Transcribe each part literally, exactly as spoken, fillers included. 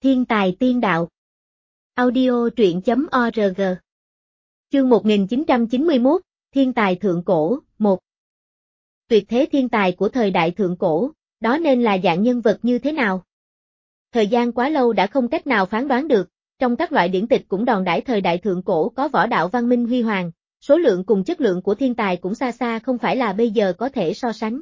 Thiên tài tiên đạo. Audio truyện chấm org. Chương một nghìn chín trăm chín mươi mốt, Thiên tài thượng cổ, một. Tuyệt thế thiên tài của thời đại thượng cổ, đó nên là dạng nhân vật như thế nào? Thời gian quá lâu đã không cách nào phán đoán được, trong các loại điển tịch cũng đòn đãi thời đại thượng cổ có võ đạo văn minh huy hoàng, số lượng cùng chất lượng của thiên tài cũng xa xa không phải là bây giờ có thể so sánh.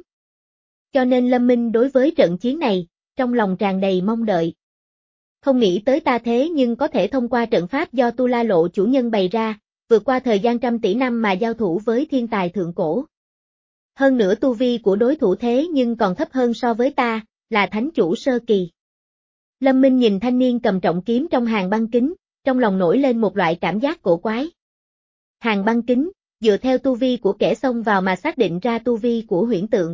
Cho nên Lâm Minh đối với trận chiến này, trong lòng tràn đầy mong đợi. Không nghĩ tới ta thế nhưng có thể thông qua trận pháp do Tu La Lộ chủ nhân bày ra, vượt qua thời gian trăm tỷ năm mà giao thủ với thiên tài thượng cổ. Hơn nữa tu vi của đối thủ thế nhưng còn thấp hơn so với ta, là thánh chủ sơ kỳ. Lâm Minh nhìn thanh niên cầm trọng kiếm trong hàng băng kính, trong lòng nổi lên một loại cảm giác cổ quái. Hàng băng kính, dựa theo tu vi của kẻ xông vào mà xác định ra tu vi của huyễn tượng.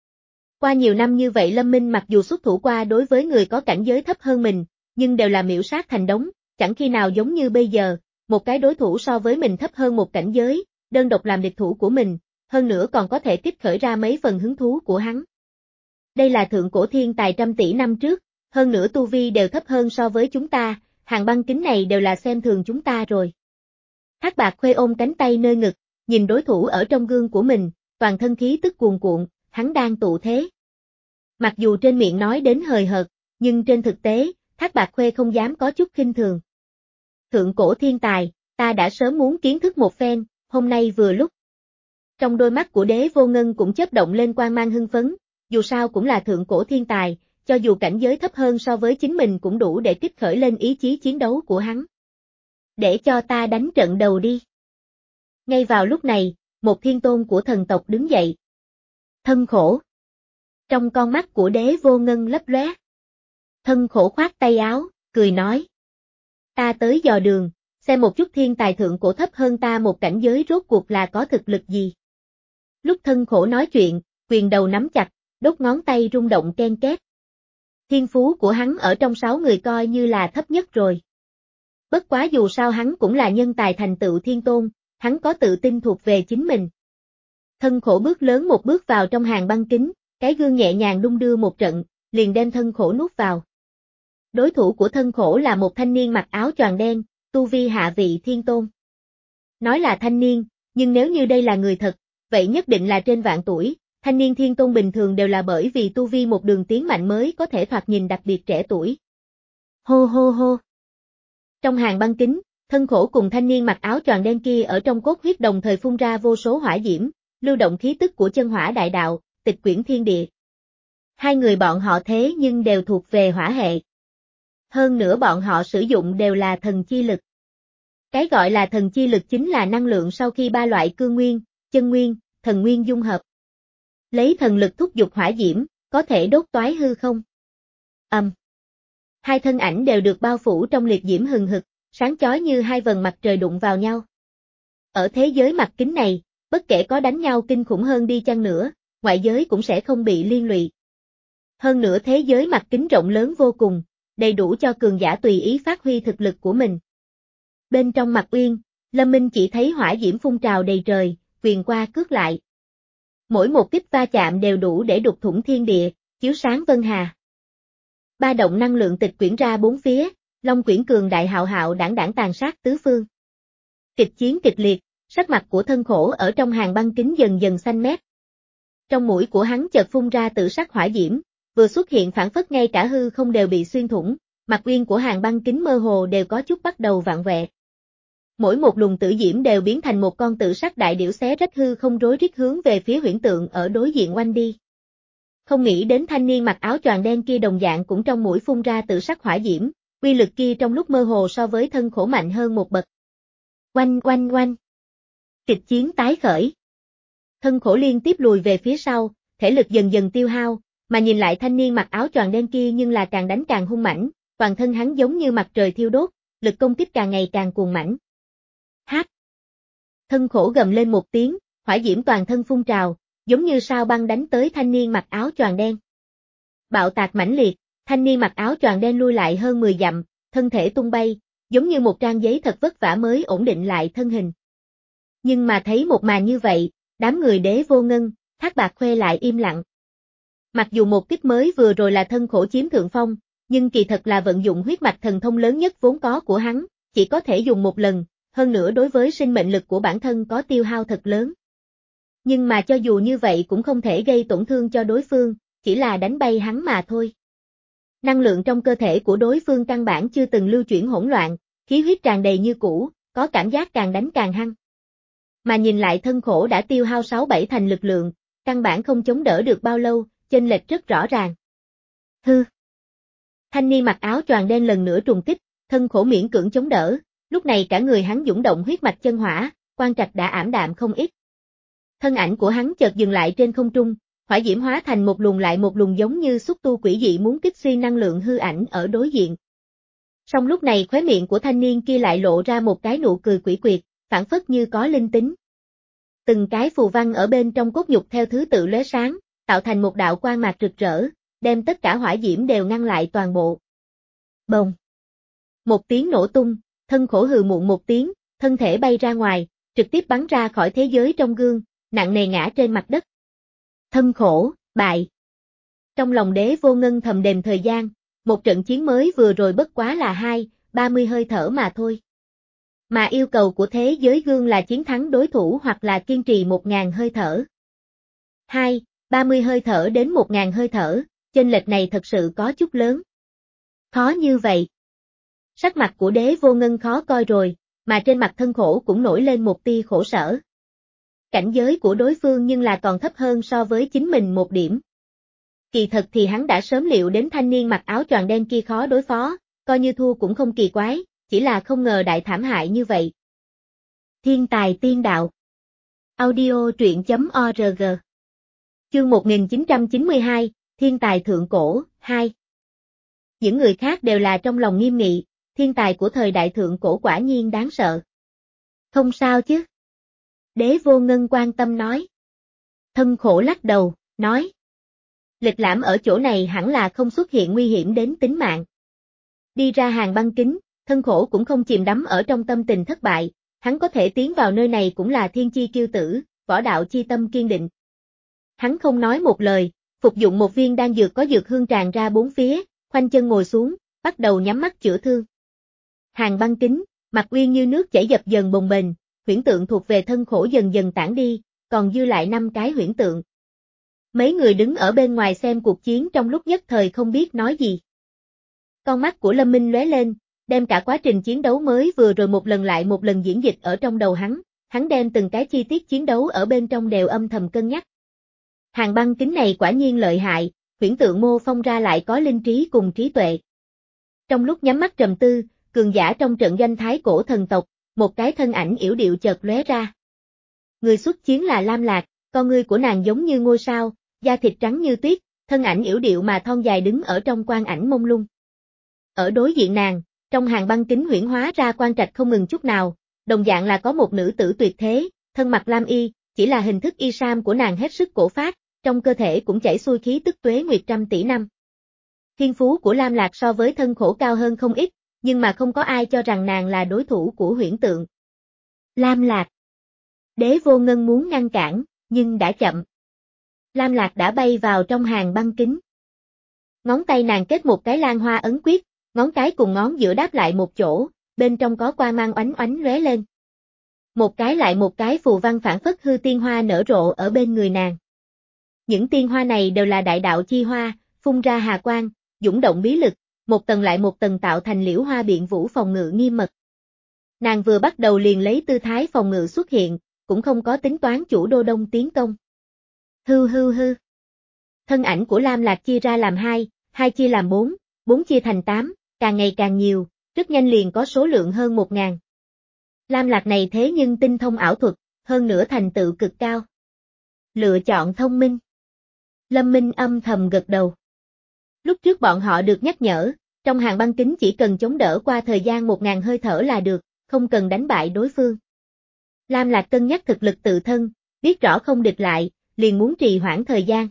Qua nhiều năm như vậy Lâm Minh mặc dù xuất thủ qua đối với người có cảnh giới thấp hơn mình, nhưng đều là miểu sát thành đống, chẳng khi nào giống như bây giờ, một cái đối thủ so với mình thấp hơn một cảnh giới, đơn độc làm địch thủ của mình, hơn nữa còn có thể kích khởi ra mấy phần hứng thú của hắn. Đây là thượng cổ thiên tài trăm tỷ năm trước, hơn nữa tu vi đều thấp hơn so với chúng ta, hàng băng kính này đều là xem thường chúng ta rồi. Hắc Bạc Khuê ôm cánh tay nơi ngực, nhìn đối thủ ở trong gương của mình, toàn thân khí tức cuồn cuộn, hắn đang tụ thế. Mặc dù trên miệng nói đến hời hợt, nhưng trên thực tế, Hắc Bạc Khuê không dám có chút khinh thường. Thượng cổ thiên tài, ta đã sớm muốn kiến thức một phen, hôm nay vừa lúc. Trong đôi mắt của Đế Vô Ngân cũng chớp động lên quang mang hưng phấn, dù sao cũng là thượng cổ thiên tài, cho dù cảnh giới thấp hơn so với chính mình cũng đủ để kích khởi lên ý chí chiến đấu của hắn. Để cho ta đánh trận đầu đi. Ngay vào lúc này, một thiên tôn của thần tộc đứng dậy. Thân khổ. Trong con mắt của Đế Vô Ngân lấp lóe. Thân khổ khoát tay áo, cười nói. Ta tới dò đường, xem một chút thiên tài thượng cổ thấp hơn ta một cảnh giới rốt cuộc là có thực lực gì. Lúc thân khổ nói chuyện, quyền đầu nắm chặt, đốt ngón tay rung động ken két. Thiên phú của hắn ở trong sáu người coi như là thấp nhất rồi. Bất quá dù sao hắn cũng là nhân tài thành tựu thiên tôn, hắn có tự tin thuộc về chính mình. Thân khổ bước lớn một bước vào trong hàng băng kính, cái gương nhẹ nhàng đung đưa một trận, liền đem thân khổ nuốt vào. Đối thủ của thân khổ là một thanh niên mặc áo choàng đen, tu vi hạ vị thiên tôn. Nói là thanh niên, nhưng nếu như đây là người thật, vậy nhất định là trên vạn tuổi, thanh niên thiên tôn bình thường đều là bởi vì tu vi một đường tiến mạnh mới có thể thoạt nhìn đặc biệt trẻ tuổi. Hô hô hô. Trong hàng băng kính, thân khổ cùng thanh niên mặc áo choàng đen kia ở trong cốt huyết đồng thời phun ra vô số hỏa diễm, lưu động khí tức của chân hỏa đại đạo, tịch quyển thiên địa. Hai người bọn họ thế nhưng đều thuộc về hỏa hệ. Hơn nữa bọn họ sử dụng đều là thần chi lực. Cái gọi là thần chi lực chính là năng lượng sau khi ba loại cương nguyên, chân nguyên, thần nguyên dung hợp. Lấy thần lực thúc giục hỏa diễm, có thể đốt toái hư không. Ầm. Um. Hai thân ảnh đều được bao phủ trong liệt diễm hừng hực, sáng chói như hai vầng mặt trời đụng vào nhau. Ở thế giới mặt kính này, bất kể có đánh nhau kinh khủng hơn đi chăng nữa, ngoại giới cũng sẽ không bị liên lụy. Hơn nữa thế giới mặt kính rộng lớn vô cùng, đầy đủ cho cường giả tùy ý phát huy thực lực của mình. Bên trong mặt uyên, Lâm Minh chỉ thấy hỏa diễm phun trào đầy trời, quyền qua cước lại. Mỗi một kích va chạm đều đủ để đục thủng thiên địa, chiếu sáng vân hà. Ba động năng lượng tịch quyển ra bốn phía, long quyển cường đại hạo hạo đảng đảng tàn sát tứ phương. Kịch chiến kịch liệt, sắc mặt của thân khổ ở trong hàng băng kính dần dần xanh mét. Trong mũi của hắn chợt phun ra tự sắc hỏa diễm, vừa xuất hiện phản phất ngay cả hư không đều bị xuyên thủng, mặt uyên của hàng băng kính mơ hồ đều có chút bắt đầu vặn vẹo. Mỗi một luồng tử diễm đều biến thành một con tự sắc đại điểu xé rách hư không rối rít hướng về phía huyễn tượng ở đối diện oanh đi. Không nghĩ đến thanh niên mặc áo choàng đen kia đồng dạng cũng trong mũi phun ra tự sắc hỏa diễm, uy lực kia trong lúc mơ hồ so với thân khổ mạnh hơn một bậc. Oanh oanh oanh. Kịch chiến tái khởi. Thân khổ liên tiếp lùi về phía sau, thể lực dần dần tiêu hao, mà nhìn lại thanh niên mặc áo choàng đen kia nhưng là càng đánh càng hung mãnh, toàn thân hắn giống như mặt trời thiêu đốt, lực công kích càng ngày càng cuồng mãnh. Hát. Thân khổ gầm lên một tiếng, hỏa diễm toàn thân phun trào, giống như sao băng đánh tới thanh niên mặc áo choàng đen. Bạo tạc mãnh liệt, thanh niên mặc áo choàng đen lui lại hơn mười dặm, thân thể tung bay, giống như một trang giấy thật vất vả mới ổn định lại thân hình. Nhưng mà thấy một màn như vậy, đám người Đế Vô Ngân, Hắc Bạc Khuê lại im lặng. Mặc dù một kích mới vừa rồi là thân khổ chiếm thượng phong, nhưng kỳ thật là vận dụng huyết mạch thần thông lớn nhất vốn có của hắn, chỉ có thể dùng một lần, hơn nữa đối với sinh mệnh lực của bản thân có tiêu hao thật lớn. Nhưng mà cho dù như vậy cũng không thể gây tổn thương cho đối phương, chỉ là đánh bay hắn mà thôi. Năng lượng trong cơ thể của đối phương căn bản chưa từng lưu chuyển hỗn loạn, khí huyết tràn đầy như cũ, có cảm giác càng đánh càng hăng. Mà nhìn lại thân khổ đã tiêu hao sáu bảy thành lực lượng, căn bản không chống đỡ được bao lâu, chênh lệch rất rõ ràng. Hư. Thanh niên mặc áo choàng đen lần nữa trùng kích, thân khổ miễn cưỡng chống đỡ, lúc này cả người hắn dũng động huyết mạch chân hỏa, quan trạch đã ảm đạm không ít. Thân ảnh của hắn chợt dừng lại trên không trung, hỏa diễm hóa thành một luồng lại một luồng giống như xúc tu quỷ dị muốn kích xuyên năng lượng hư ảnh ở đối diện. Song lúc này khóe miệng của thanh niên kia lại lộ ra một cái nụ cười quỷ quyệt, phảng phất như có linh tính. Từng cái phù văn ở bên trong cốt nhục theo thứ tự lóe sáng, tạo thành một đạo quang mạc rực rỡ, đem tất cả hỏa diễm đều ngăn lại toàn bộ. Bồng. Một tiếng nổ tung, thân khổ hừ muộn một tiếng, thân thể bay ra ngoài, trực tiếp bắn ra khỏi thế giới trong gương, nặng nề ngã trên mặt đất. Thân khổ, bại. Trong lòng Đế Vô Ngân thầm đềm thời gian, một trận chiến mới vừa rồi bất quá là hai, ba mươi hơi thở mà thôi. Mà yêu cầu của thế giới gương là chiến thắng đối thủ hoặc là kiên trì một ngàn hơi thở. Hai, ba mươi hơi thở đến một ngàn hơi thở, chênh lệch này thật sự có chút lớn. Khó như vậy. Sắc mặt của Đế Vô Ngân khó coi rồi, mà trên mặt thân khổ cũng nổi lên một tia khổ sở. Cảnh giới của đối phương nhưng là còn thấp hơn so với chính mình một điểm. Kỳ thật thì hắn đã sớm liệu đến thanh niên mặc áo choàng đen kia khó đối phó, coi như thua cũng không kỳ quái, chỉ là không ngờ đại thảm hại như vậy. Thiên tài tiên đạo. Audio truyện chấm org. Chương một nghìn chín trăm chín mươi hai, Thiên tài thượng cổ, hai. Những người khác đều là trong lòng nghiêm nghị, thiên tài của thời đại thượng cổ quả nhiên đáng sợ. Không sao chứ? Đế Vô Ngân quan tâm nói. Thân khổ lắc đầu, nói. Lịch lãm ở chỗ này hẳn là không xuất hiện nguy hiểm đến tính mạng. Đi ra hàng băng kính, thân khổ cũng không chìm đắm ở trong tâm tình thất bại, hắn có thể tiến vào nơi này cũng là thiên chi kiêu tử, võ đạo chi tâm kiên định. Hắn không nói một lời, phục dụng một viên đan dược có dược hương tràn ra bốn phía, khoanh chân ngồi xuống, bắt đầu nhắm mắt chữa thương. Hàng băng kính, mặt uyên như nước chảy dập dần bồng bềnh, huyễn tượng thuộc về thân khổ dần dần tản đi, còn dư lại năm cái huyễn tượng. Mấy người đứng ở bên ngoài xem cuộc chiến trong lúc nhất thời không biết nói gì. Con mắt của Lâm Minh lóe lên, đem cả quá trình chiến đấu mới vừa rồi một lần lại một lần diễn dịch ở trong đầu hắn, hắn đem từng cái chi tiết chiến đấu ở bên trong đều âm thầm cân nhắc. Hàng băng kính này quả nhiên lợi hại, huyễn tượng mô phông ra lại có linh trí cùng trí tuệ. Trong lúc nhắm mắt trầm tư, cường giả trong trận doanh thái cổ thần tộc, một cái thân ảnh yểu điệu chợt lóe ra. Người xuất chiến là Lam Lạc, con ngươi của nàng giống như ngôi sao, da thịt trắng như tuyết, thân ảnh yểu điệu mà thon dài đứng ở trong quang ảnh mông lung. Ở đối diện nàng, trong hàng băng kính huyễn hóa ra quan trạch không ngừng chút nào, đồng dạng là có một nữ tử tuyệt thế, thân mặc lam y, chỉ là hình thức y sam của nàng hết sức cổ phác, trong cơ thể cũng chảy xuôi khí tức tuế nguyệt trăm tỷ năm. Thiên phú của Lam Lạc so với thân khổ cao hơn không ít, nhưng mà không có ai cho rằng nàng là đối thủ của huyễn tượng. Lam Lạc. Đế Vô Ngân muốn ngăn cản, nhưng đã chậm. Lam Lạc đã bay vào trong hàng băng kính. Ngón tay nàng kết một cái lan hoa ấn quyết, ngón cái cùng ngón giữa đáp lại một chỗ, bên trong có quang mang oánh oánh lóe lên. Một cái lại một cái phù văn phản phất hư tiên hoa nở rộ ở bên người nàng. Những tiên hoa này đều là đại đạo chi hoa, phun ra hà quang, dũng động bí lực, một tầng lại một tầng tạo thành liễu hoa biện vũ phòng ngự nghiêm mật. Nàng vừa bắt đầu liền lấy tư thái phòng ngự xuất hiện, cũng không có tính toán chủ đô đông tiến công. Hư hư hư. Thân ảnh của Lam Lạc chia ra làm hai, hai chia làm bốn, bốn chia thành tám, càng ngày càng nhiều, rất nhanh liền có số lượng hơn một ngàn. Lam Lạc này thế nhưng tinh thông ảo thuật, hơn nữa thành tựu cực cao. Lựa chọn thông minh. Lâm Minh âm thầm gật đầu. Lúc trước bọn họ được nhắc nhở, trong hàng băng kính chỉ cần chống đỡ qua thời gian một ngàn hơi thở là được, không cần đánh bại đối phương. Lam Lạc cân nhắc thực lực tự thân, biết rõ không địch lại, liền muốn trì hoãn thời gian.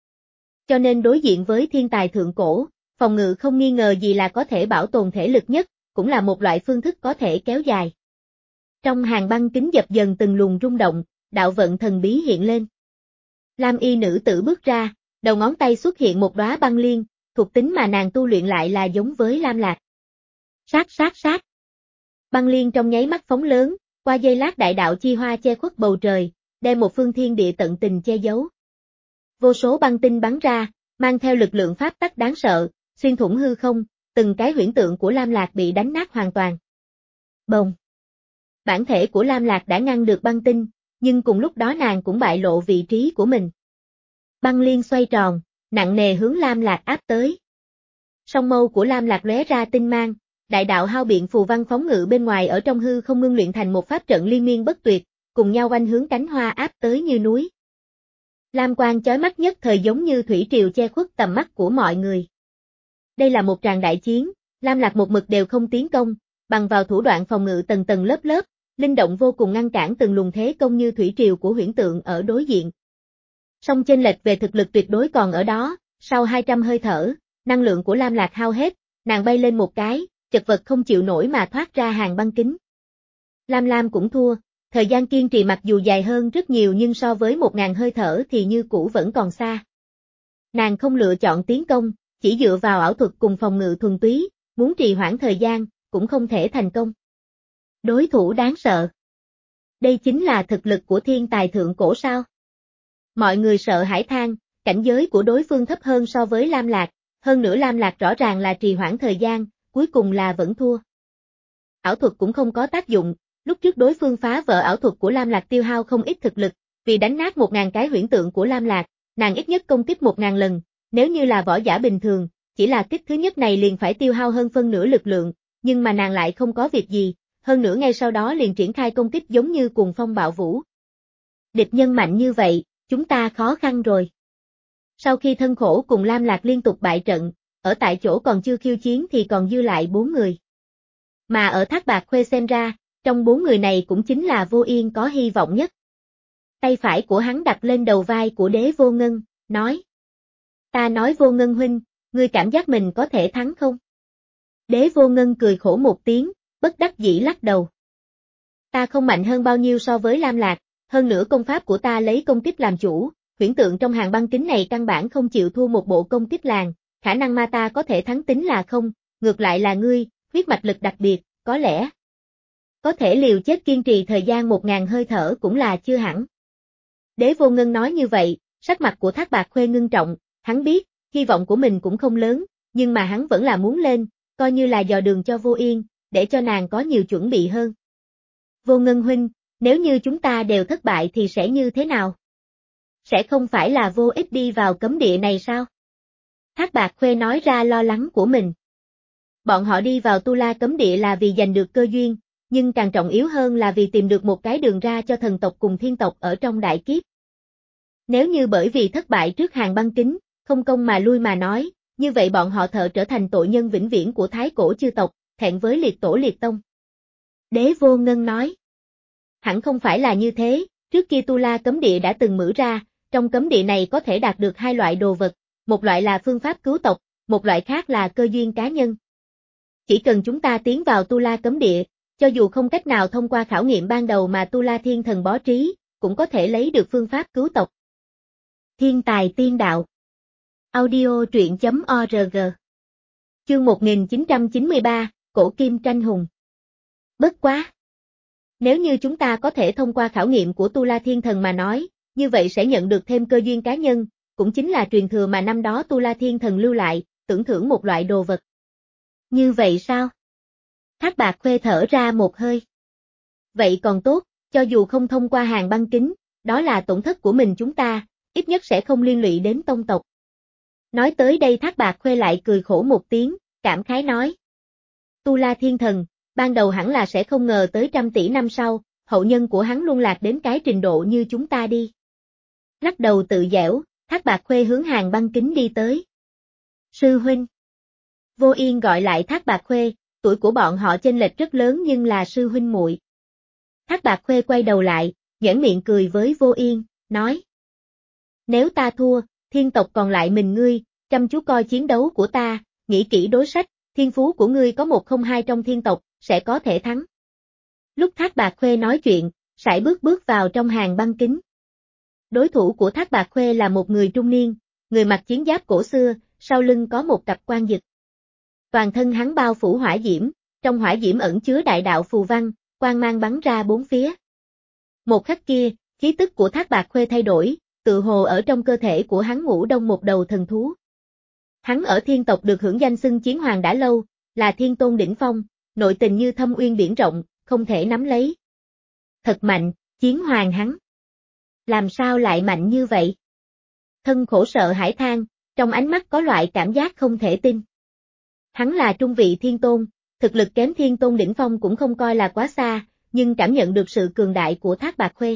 Cho nên đối diện với thiên tài thượng cổ, phòng ngự không nghi ngờ gì là có thể bảo tồn thể lực nhất, cũng là một loại phương thức có thể kéo dài. Trong hàng băng kính dập dần từng luồng rung động, đạo vận thần bí hiện lên. Lam y nữ tử bước ra, đầu ngón tay xuất hiện một đóa băng liên, thuộc tính mà nàng tu luyện lại là giống với Lam Lạc. Sát sát sát. Băng liên trong nháy mắt phóng lớn, qua giây lát đại đạo chi hoa che khuất bầu trời, đem một phương thiên địa tận tình che giấu. Vô số băng tinh bắn ra, mang theo lực lượng pháp tắc đáng sợ, xuyên thủng hư không, từng cái huyễn tượng của Lam Lạc bị đánh nát hoàn toàn. Bồng. Bản thể của Lam Lạc đã ngăn được băng tinh, nhưng cùng lúc đó nàng cũng bại lộ vị trí của mình. Băng liên xoay tròn, nặng nề hướng Lam Lạc áp tới. Song mâu của Lam Lạc lóe ra tinh mang, đại đạo hao biện phù văn phóng ngự bên ngoài ở trong hư không ngưng luyện thành một pháp trận liên miên bất tuyệt, cùng nhau oanh hướng cánh hoa áp tới như núi. Lam quang chói mắt nhất thời giống như thủy triều che khuất tầm mắt của mọi người. Đây là một tràng đại chiến, Lam Lạc một mực đều không tiến công, bằng vào thủ đoạn phòng ngự tầng tầng lớp lớp, linh động vô cùng ngăn cản từng luồng thế công như thủy triều của huyễn tượng ở đối diện. Song chênh lệch về thực lực tuyệt đối còn ở đó, sau hai trăm hơi thở, năng lượng của Lam Lạc hao hết, nàng bay lên một cái, chật vật không chịu nổi mà thoát ra hàng băng kính. Lam Lam cũng thua, thời gian kiên trì mặc dù dài hơn rất nhiều nhưng so với một ngàn hơi thở thì như cũ vẫn còn xa. Nàng không lựa chọn tiến công, chỉ dựa vào ảo thuật cùng phòng ngự thuần túy, muốn trì hoãn thời gian, cũng không thể thành công. Đối thủ đáng sợ. Đây chính là thực lực của thiên tài thượng cổ sao? Mọi người sợ hãi than, cảnh giới của đối phương thấp hơn so với Lam Lạc, hơn nữa Lam Lạc rõ ràng là trì hoãn thời gian, cuối cùng là vẫn thua. Ảo thuật cũng không có tác dụng, lúc trước đối phương phá vỡ ảo thuật của Lam Lạc tiêu hao không ít thực lực, vì đánh nát một ngàn cái huyễn tượng của Lam Lạc, nàng ít nhất công kích một ngàn lần, nếu như là võ giả bình thường, chỉ là kích thứ nhất này liền phải tiêu hao hơn phân nửa lực lượng, nhưng mà nàng lại không có việc gì, hơn nữa ngay sau đó liền triển khai công kích giống như cuồng phong bạo vũ. Địch nhân mạnh như vậy, chúng ta khó khăn rồi. Sau khi thân khổ cùng Lam Lạc liên tục bại trận, ở tại chỗ còn chưa khiêu chiến thì còn dư lại bốn người. Mà ở Thác Bạt Khuê xem ra, trong bốn người này cũng chính là Vô Yên có hy vọng nhất. Tay phải của hắn đặt lên đầu vai của Đế Vô Ngân, nói. Ta nói Vô Ngân huynh, ngươi cảm giác mình có thể thắng không? Đế Vô Ngân cười khổ một tiếng, bất đắc dĩ lắc đầu. Ta không mạnh hơn bao nhiêu so với Lam Lạc, hơn nữa công pháp của ta lấy công kích làm chủ, huyễn tượng trong hàng băng kính này căn bản không chịu thua một bộ công kích làng, khả năng ma ta có thể thắng tính là không, ngược lại là ngươi, huyết mạch lực đặc biệt, có lẽ có thể liều chết kiên trì thời gian một ngàn hơi thở cũng là chưa hẳn. Đế Vô Ngân nói như vậy, sắc mặt của Thác Bạt Khuê ngưng trọng, hắn biết, hy vọng của mình cũng không lớn, nhưng mà hắn vẫn là muốn lên, coi như là dò đường cho Vô Yên, để cho nàng có nhiều chuẩn bị hơn. Vô Ngân huynh, nếu như chúng ta đều thất bại thì sẽ như thế nào? Sẽ không phải là vô ích đi vào cấm địa này sao? Thác Bạt Khuê nói ra lo lắng của mình. Bọn họ đi vào Tu La cấm địa là vì giành được cơ duyên, nhưng càng trọng yếu hơn là vì tìm được một cái đường ra cho thần tộc cùng thiên tộc ở trong đại kiếp. Nếu như bởi vì thất bại trước hàng băng kính, không công mà lui mà nói, như vậy bọn họ thợ trở thành tội nhân vĩnh viễn của thái cổ chư tộc, thẹn với liệt tổ liệt tông. Đế Vô Ngân nói. Hẳn không phải là như thế, trước kia Tu La cấm địa đã từng mở ra, trong cấm địa này có thể đạt được hai loại đồ vật, một loại là phương pháp cứu tộc, một loại khác là cơ duyên cá nhân. Chỉ cần chúng ta tiến vào Tu La cấm địa, cho dù không cách nào thông qua khảo nghiệm ban đầu mà Tu La Thiên Thần bó trí, cũng có thể lấy được phương pháp cứu tộc. Thiên tài tiên đạo. Audio truyện chấm org. Chương một nghìn chín trăm chín mươi ba, Cổ Kim Tranh Hùng. Bất quá. Nếu như chúng ta có thể thông qua khảo nghiệm của Tu La Thiên Thần mà nói, như vậy sẽ nhận được thêm cơ duyên cá nhân, cũng chính là truyền thừa mà năm đó Tu La Thiên Thần lưu lại, tưởng thưởng một loại đồ vật. Như vậy sao? Thác Bạt Khuê thở ra một hơi. Vậy còn tốt, cho dù không thông qua hàng băng kính, đó là tổn thất của mình chúng ta, ít nhất sẽ không liên lụy đến tông tộc. Nói tới đây Thác Bạt Khuê lại cười khổ một tiếng, cảm khái nói. Tu La Thiên Thần, ban đầu hẳn là sẽ không ngờ tới trăm tỷ năm sau, hậu nhân của hắn luôn lạc đến cái trình độ như chúng ta đi. Lắc đầu tự dẻo, Thác Bạt Khuê hướng hàng băng kính đi tới. Sư huynh. Vô Yên gọi lại Thác Bạt Khuê, tuổi của bọn họ chênh lệch rất lớn nhưng là sư huynh muội. Thác Bạt Khuê quay đầu lại, nhếch miệng cười với Vô Yên, nói. Nếu ta thua, thiên tộc còn lại mình ngươi, chăm chú coi chiến đấu của ta, nghĩ kỹ đối sách, thiên phú của ngươi có một không hai trong thiên tộc, sẽ có thể thắng. Lúc Thác Bạt Khuê nói chuyện, sải bước bước vào trong hàng băng kính. Đối thủ của Thác Bạt Khuê là một người trung niên, người mặc chiến giáp cổ xưa, sau lưng có một cặp quan dực. Toàn thân hắn bao phủ hỏa diễm, trong hỏa diễm ẩn chứa đại đạo phù văn, quang mang bắn ra bốn phía. Một khắc kia, khí tức của Thác Bạt Khuê thay đổi, tự hồ ở trong cơ thể của hắn ngủ đông một đầu thần thú. Hắn ở thiên tộc được hưởng danh xưng chiến hoàng đã lâu, là thiên tôn đỉnh phong, nội tình như thâm uyên biển rộng, không thể nắm lấy. Thật mạnh, chiến hoàng hắn. Làm sao lại mạnh như vậy? Thân khổ sợ hãi than, trong ánh mắt có loại cảm giác không thể tin. Hắn là trung vị thiên tôn, thực lực kém thiên tôn đỉnh phong cũng không coi là quá xa, nhưng cảm nhận được sự cường đại của Thác Bạt Khuê.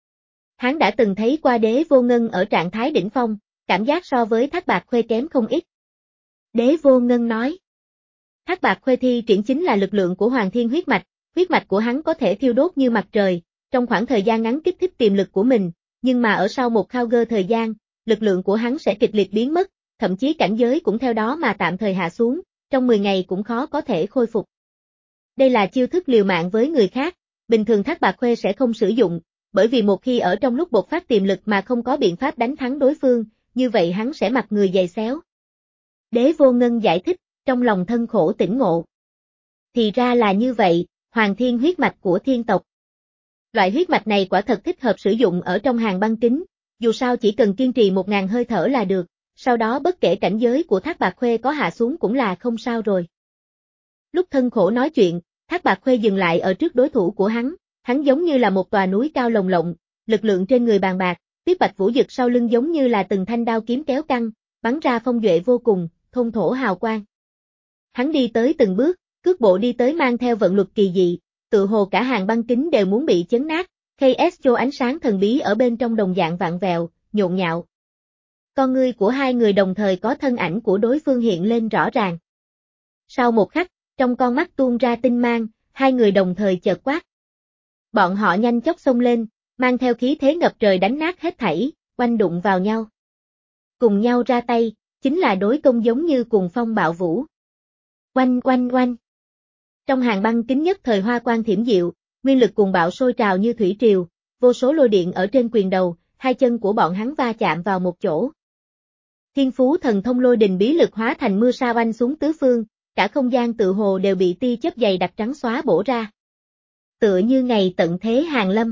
Hắn đã từng thấy qua Đế Vô Ngân ở trạng thái đỉnh phong, cảm giác so với Thác Bạt Khuê kém không ít. Đế Vô Ngân nói. Thác Bạt Khuê thi triển chính là lực lượng của Hoàng Thiên huyết mạch, huyết mạch của hắn có thể thiêu đốt như mặt trời, trong khoảng thời gian ngắn kích thích tiềm lực của mình, nhưng mà ở sau một khao gơ thời gian, lực lượng của hắn sẽ kịch liệt biến mất, thậm chí cảnh giới cũng theo đó mà tạm thời hạ xuống, trong mười ngày cũng khó có thể khôi phục. Đây là chiêu thức liều mạng với người khác, bình thường Thác Bạt Khuê sẽ không sử dụng, bởi vì một khi ở trong lúc bộc phát tiềm lực mà không có biện pháp đánh thắng đối phương, như vậy hắn sẽ mặt người dày xéo. Đế Vô Ngân giải thích, trong lòng thân khổ tỉnh ngộ. Thì ra là như vậy, Hoàng Thiên huyết mạch của thiên tộc. Loại huyết mạch này quả thật thích hợp sử dụng ở trong hàng băng kính, dù sao chỉ cần kiên trì một ngàn hơi thở là được, sau đó bất kể cảnh giới của Thác Bạt Khuê có hạ xuống cũng là không sao rồi. Lúc thân khổ nói chuyện, Thác Bạt Khuê dừng lại ở trước đối thủ của hắn, hắn giống như là một tòa núi cao lồng lộng, lực lượng trên người bàn bạc, Tiếp Bạch Vũ Dực sau lưng giống như là từng thanh đao kiếm kéo căng, bắn ra phong duệ vô cùng, thôn thổ hào quang. Hắn đi tới từng bước, cước bộ đi tới mang theo vận luật kỳ dị, tự hồ cả hàng băng kính đều muốn bị chấn nát, ca ét cho ánh sáng thần bí ở bên trong đồng dạng vạn vẹo, nhộn nhạo. Con ngươi của hai người đồng thời có thân ảnh của đối phương hiện lên rõ ràng. Sau một khắc, trong con mắt tuôn ra tinh mang, hai người đồng thời chợt quát. Bọn họ nhanh chóng xông lên, mang theo khí thế ngập trời đánh nát hết thảy, oanh đụng vào nhau. Cùng nhau ra tay, chính là đối công giống như cuồng phong bạo vũ. Oanh oanh oanh. Trong hàng băng kính nhất thời hoa quang thiểm diệu, nguyên lực cuồng bạo sôi trào như thủy triều, vô số lôi điện ở trên quyền đầu, hai chân của bọn hắn va chạm vào một chỗ. Thiên phú thần thông lôi đình bí lực hóa thành mưa sa oanh xuống tứ phương, cả không gian tự hồ đều bị tia chớp dày đặc trắng xóa bổ ra. Tựa như ngày tận thế hàng lâm.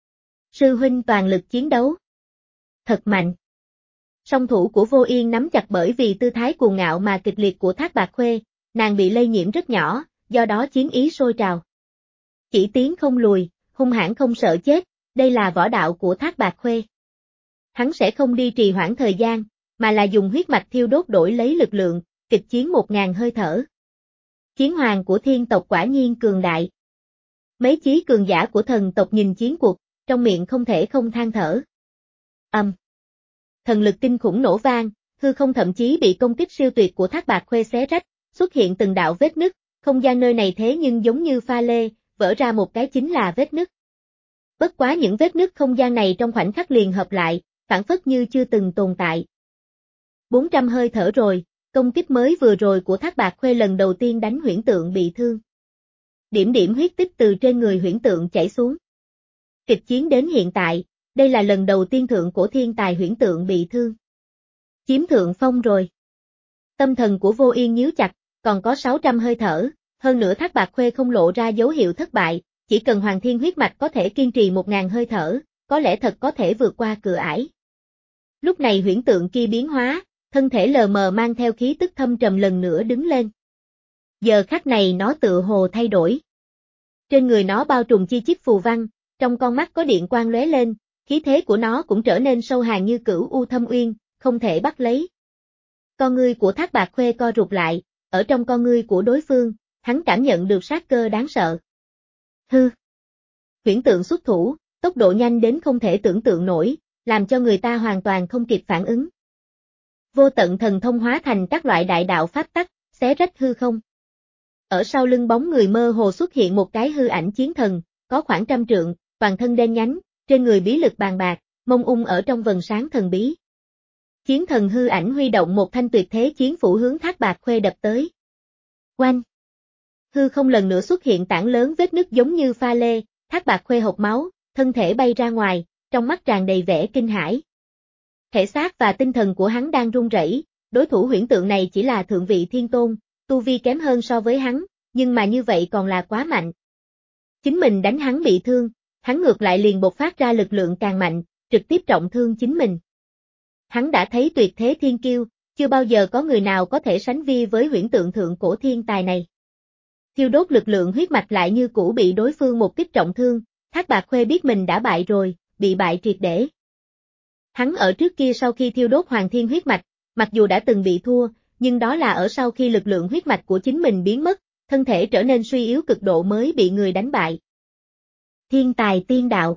Sư huynh toàn lực chiến đấu. Thật mạnh. Song thủ của Vô Yên nắm chặt bởi vì tư thái cuồng ngạo mà kịch liệt của Thác Bạt Khuê, nàng bị lây nhiễm rất nhỏ, do đó chiến ý sôi trào. Chỉ tiến không lùi, hung hãn không sợ chết, đây là võ đạo của Thác Bạt Khuê. Hắn sẽ không đi trì hoãn thời gian, mà là dùng huyết mạch thiêu đốt đổi lấy lực lượng, kịch chiến một ngàn hơi thở. Chiến hoàng của thiên tộc quả nhiên cường đại. Mấy chí cường giả của thần tộc nhìn chiến cuộc, trong miệng không thể không than thở. Âm. Um. Thần lực kinh khủng nổ vang, hư không thậm chí bị công kích siêu tuyệt của Thác Bạt Khuê xé rách, xuất hiện từng đạo vết nứt, không gian nơi này thế nhưng giống như pha lê, vỡ ra một cái chính là vết nứt. Bất quá những vết nứt không gian này trong khoảnh khắc liền hợp lại, phản phất như chưa từng tồn tại. bốn trăm hơi thở rồi, công kích mới vừa rồi của Thác Bạt Khuê lần đầu tiên đánh huyễn tượng bị thương. Điểm điểm huyết tích từ trên người huyễn tượng chảy xuống. Kịch chiến đến hiện tại, đây là lần đầu tiên thượng cổ thiên tài huyễn tượng bị thương. Chiếm thượng phong rồi. Tâm thần của Vô Yên nhíu chặt, còn có sáu trăm hơi thở, hơn nữa Thác Bạt Khuê không lộ ra dấu hiệu thất bại, chỉ cần Hoàng Thiên huyết mạch có thể kiên trì một ngàn hơi thở, có lẽ thật có thể vượt qua cửa ải. Lúc này huyễn tượng kia biến hóa, thân thể lờ mờ mang theo khí tức thâm trầm lần nữa đứng lên. Giờ khắc này nó tựa hồ thay đổi. Trên người nó bao trùm chi chít phù văn, trong con mắt có điện quang lóe lên, khí thế của nó cũng trở nên sâu hàn như cửu u thâm uyên, không thể bắt lấy. Con ngươi của Thác Bạt Khuê co rụt lại, ở trong con ngươi của đối phương, hắn cảm nhận được sát cơ đáng sợ. Hư. Huyễn tượng xuất thủ, tốc độ nhanh đến không thể tưởng tượng nổi, làm cho người ta hoàn toàn không kịp phản ứng. Vô tận thần thông hóa thành các loại đại đạo pháp tắc, xé rách hư không. Ở sau lưng bóng người mơ hồ xuất hiện một cái hư ảnh chiến thần, có khoảng trăm trượng, toàn thân đen nhánh, trên người bí lực bàn bạc, mông ung ở trong vầng sáng thần bí. Chiến thần hư ảnh huy động một thanh tuyệt thế chiến phủ hướng Thác Bạt Khuê đập tới. Oanh! Hư không lần nữa xuất hiện tảng lớn vết nứt giống như pha lê, Thác Bạt Khuê hộc máu, thân thể bay ra ngoài, trong mắt tràn đầy vẻ kinh hãi. Thể xác và tinh thần của hắn đang run rẩy, đối thủ huyễn tượng này chỉ là thượng vị thiên tôn, tu vi kém hơn so với hắn, nhưng mà như vậy còn là quá mạnh. Chính mình đánh hắn bị thương, hắn ngược lại liền bộc phát ra lực lượng càng mạnh, trực tiếp trọng thương chính mình. Hắn đã thấy tuyệt thế thiên kiêu, chưa bao giờ có người nào có thể sánh vi với huyễn tượng thượng cổ thiên tài này. Thiêu đốt lực lượng huyết mạch lại như cũ bị đối phương một kích trọng thương, Thác Bạt Khuê biết mình đã bại rồi, bị bại triệt để. Hắn ở trước kia sau khi thiêu đốt hoàng thiên huyết mạch, mặc dù đã từng bị thua, nhưng đó là ở sau khi lực lượng huyết mạch của chính mình biến mất, thân thể trở nên suy yếu cực độ mới bị người đánh bại. Thiên tài tiên đạo.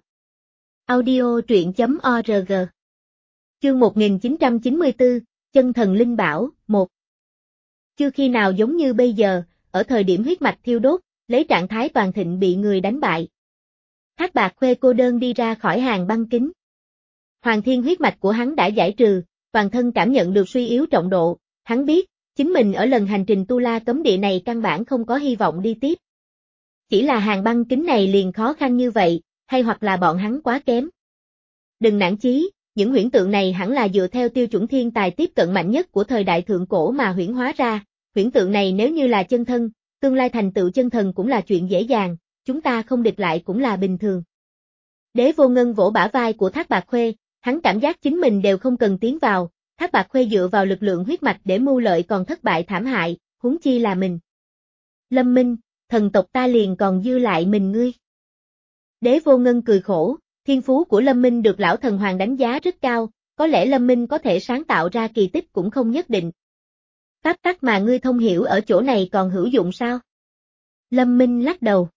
Audio truyện chấm org. Chương một nghìn chín trăm chín mươi tư, Chân thần linh bảo, một. Chưa khi nào giống như bây giờ, ở thời điểm huyết mạch thiêu đốt, lấy trạng thái toàn thịnh bị người đánh bại. Thác Bạt Khuê cô đơn đi ra khỏi hàng băng kính. Hoàng thiên huyết mạch của hắn đã giải trừ, toàn thân cảm nhận được suy yếu trọng độ, hắn biết, chính mình ở lần hành trình tu la cấm địa này căn bản không có hy vọng đi tiếp. Chỉ là hàng băng kính này liền khó khăn như vậy, hay hoặc là bọn hắn quá kém. Đừng nản chí, những huyễn tượng này hẳn là dựa theo tiêu chuẩn thiên tài tiếp cận mạnh nhất của thời đại thượng cổ mà huyễn hóa ra, huyễn tượng này nếu như là chân thân, tương lai thành tựu chân thần cũng là chuyện dễ dàng, chúng ta không địch lại cũng là bình thường. Đế Vô Ngân vỗ bả vai của Thác Bạt Khuê, hắn cảm giác chính mình đều không cần tiến vào, Thác Bạt Khuê dựa vào lực lượng huyết mạch để mưu lợi còn thất bại thảm hại, huống chi là mình. Lâm Minh, thần tộc ta liền còn dư lại mình ngươi. Đế Vô Ngân cười khổ, thiên phú của Lâm Minh được lão thần hoàng đánh giá rất cao, có lẽ Lâm Minh có thể sáng tạo ra kỳ tích cũng không nhất định. Pháp tắc mà ngươi thông hiểu ở chỗ này còn hữu dụng sao? Lâm Minh lắc đầu.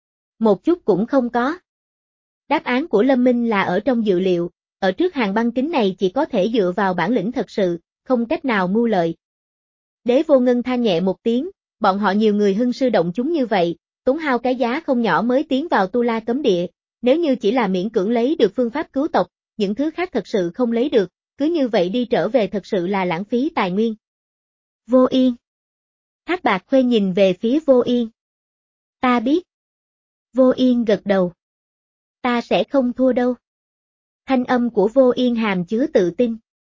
Một chút cũng không có. Đáp án của Lâm Minh là ở trong dự liệu, ở trước hàng băng kính này chỉ có thể dựa vào bản lĩnh thật sự, không cách nào mưu lợi. Đế Vô Ngân than nhẹ một tiếng, bọn họ nhiều người hưng sư động chúng như vậy, tốn hao cái giá không nhỏ mới tiến vào tu la cấm địa, nếu như chỉ là miễn cưỡng lấy được phương pháp cứu tộc, những thứ khác thật sự không lấy được, cứ như vậy đi trở về thật sự là lãng phí tài nguyên. Vô Yên. Thác Bạt Khuê nhìn về phía Vô Yên. Ta biết. Vô Yên gật đầu. Ta sẽ không thua đâu. Thanh âm của Vô Yên hàm chứa tự tin.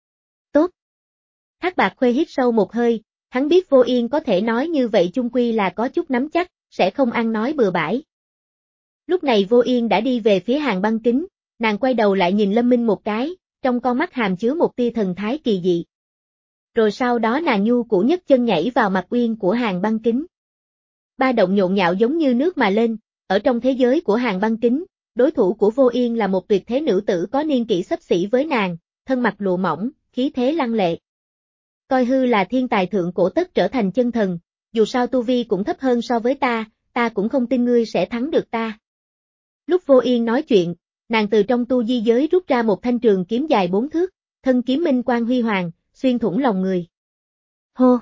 Tốt. Thác Bạt Khuê hít sâu một hơi, hắn biết Vô Yên có thể nói như vậy chung quy là có chút nắm chắc, sẽ không ăn nói bừa bãi. Lúc này Vô Yên đã đi về phía hàng băng kính, nàng quay đầu lại nhìn Lâm Minh một cái, trong con mắt hàm chứa một tia thần thái kỳ dị. Rồi sau đó nàng nhu củ nhất chân nhảy vào mặt uyên của hàng băng kính. Ba động nhộn nhạo giống như nước mà lên, ở trong thế giới của hàng băng kính, đối thủ của Vô Yên là một tuyệt thế nữ tử có niên kỷ xấp xỉ với nàng, thân mặc lụa mỏng, khí thế lăng lệ. Coi hư là thiên tài thượng cổ tất trở thành chân thần, dù sao tu vi cũng thấp hơn so với ta, ta cũng không tin ngươi sẽ thắng được ta. Lúc Vô Yên nói chuyện, nàng từ trong tu di giới rút ra một thanh trường kiếm dài bốn thước, thân kiếm minh quang huy hoàng, xuyên thủng lòng người. Hô!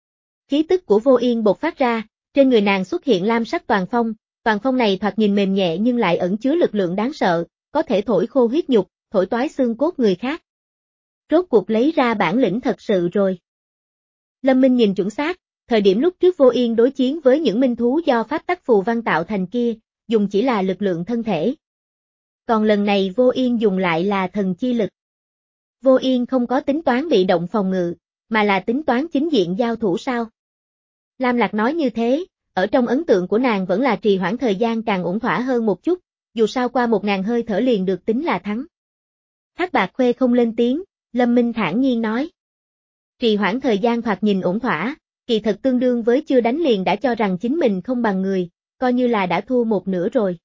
Khí tức của Vô Yên bộc phát ra, trên người nàng xuất hiện lam sắc toàn phong, toàn phong này thoạt nhìn mềm nhẹ nhưng lại ẩn chứa lực lượng đáng sợ, có thể thổi khô huyết nhục, thổi toái xương cốt người khác. Rốt cuộc lấy ra bản lĩnh thật sự rồi. Lâm Minh nhìn chuẩn xác, thời điểm lúc trước Vô Yên đối chiến với những minh thú do pháp tắc phù văn tạo thành kia, dùng chỉ là lực lượng thân thể. Còn lần này Vô Yên dùng lại là thần chi lực. Vô Yên không có tính toán bị động phòng ngự, mà là tính toán chính diện giao thủ sao. Lam Lạc nói như thế, ở trong ấn tượng của nàng vẫn là trì hoãn thời gian càng ổn thỏa hơn một chút, dù sao qua một ngàn hơi thở liền được tính là thắng. Thác Bạt Khuê không lên tiếng, Lâm Minh thản nhiên nói. Trì hoãn thời gian thoạt nhìn ổn thỏa, kỳ thật tương đương với chưa đánh liền đã cho rằng chính mình không bằng người, coi như là đã thua một nửa rồi.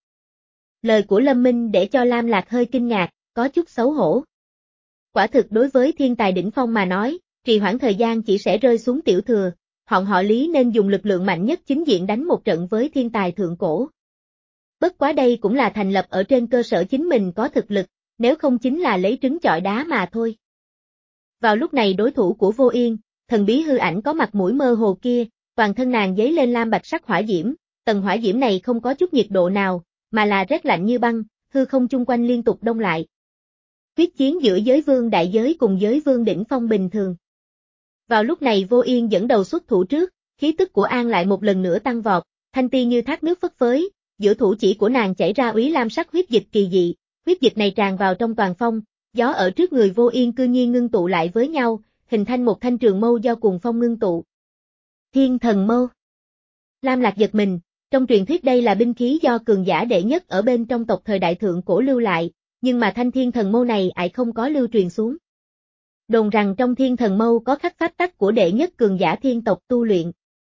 Lời của Lâm Minh để cho Lam Lạc hơi kinh ngạc, có chút xấu hổ. Quả thực đối với thiên tài đỉnh phong mà nói, trì hoãn thời gian chỉ sẽ rơi xuống tiểu thừa, họn họ Lý nên dùng lực lượng mạnh nhất chính diện đánh một trận với thiên tài thượng cổ. Bất quá đây cũng là thành lập ở trên cơ sở chính mình có thực lực, nếu không chính là lấy trứng chọi đá mà thôi. Vào lúc này đối thủ của Vô Yên, thần bí hư ảnh có mặt mũi mơ hồ kia, toàn thân nàng giấy lên lam bạch sắc hỏa diễm, tầng hỏa diễm này không có chút nhiệt độ nào, mà là rét lạnh như băng, hư không chung quanh liên tục đông lại. Quyết chiến giữa giới vương đại giới cùng giới vương đỉnh phong bình thường. Vào lúc này Vô Yên dẫn đầu xuất thủ trước, khí tức của An lại một lần nữa tăng vọt, thanh ti như thác nước phất phới, giữa thủ chỉ của nàng chảy ra úy lam sắc huyết dịch kỳ dị, huyết dịch này tràn vào trong toàn phong, gió ở trước người Vô Yên cư nhiên ngưng tụ lại với nhau, hình thành một thanh trường mâu do cuồng phong ngưng tụ. Thiên thần mâu. Lam Lạc giật mình, trong truyền thuyết đây là binh khí do cường giả đệ nhất ở bên trong tộc thời đại thượng cổ lưu lại, nhưng mà thanh thiên thần mâu này lại không có lưu truyền xuống. Đồn rằng trong thiên thần mâu có khắc pháp tắc của đệ nhất cường giả thiên tộc tu luyện.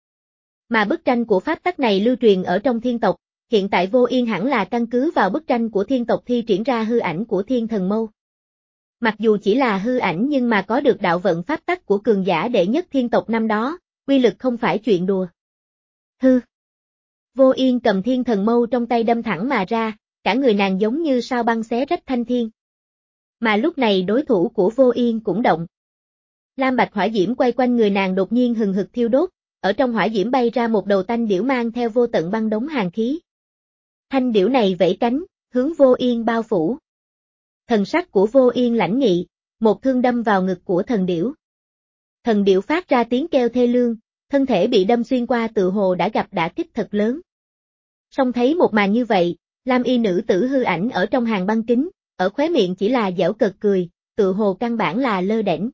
Mà bức tranh của pháp tắc này lưu truyền ở trong thiên tộc, hiện tại Vô Yên hẳn là căn cứ vào bức tranh của thiên tộc thi triển ra hư ảnh của thiên thần mâu. Mặc dù chỉ là hư ảnh nhưng mà có được đạo vận pháp tắc của cường giả đệ nhất thiên tộc năm đó, uy lực không phải chuyện đùa. Hư. Vô Yên cầm thiên thần mâu trong tay đâm thẳng mà ra, cả người nàng giống như sao băng xé rách thanh thiên. Mà lúc này đối thủ của Vô Yên cũng động. Lam bạch hỏa diễm quay quanh người nàng đột nhiên hừng hực thiêu đốt, ở trong hỏa diễm bay ra một đầu tanh điểu mang theo vô tận băng đống hàn khí. Thanh điểu này vẫy cánh, hướng Vô Yên bao phủ. Thần sắc của Vô Yên lãnh nghị, một thương đâm vào ngực của thần điểu. Thần điểu phát ra tiếng kêu thê lương, thân thể bị đâm xuyên qua tự hồ đã gặp đả kích thật lớn. Song thấy một màn như vậy, Lam y nữ tử hư ảnh ở trong hàng băng kính, ở khóe miệng chỉ là giễu cợt cười, tự hồ căn bản là lơ đễnh.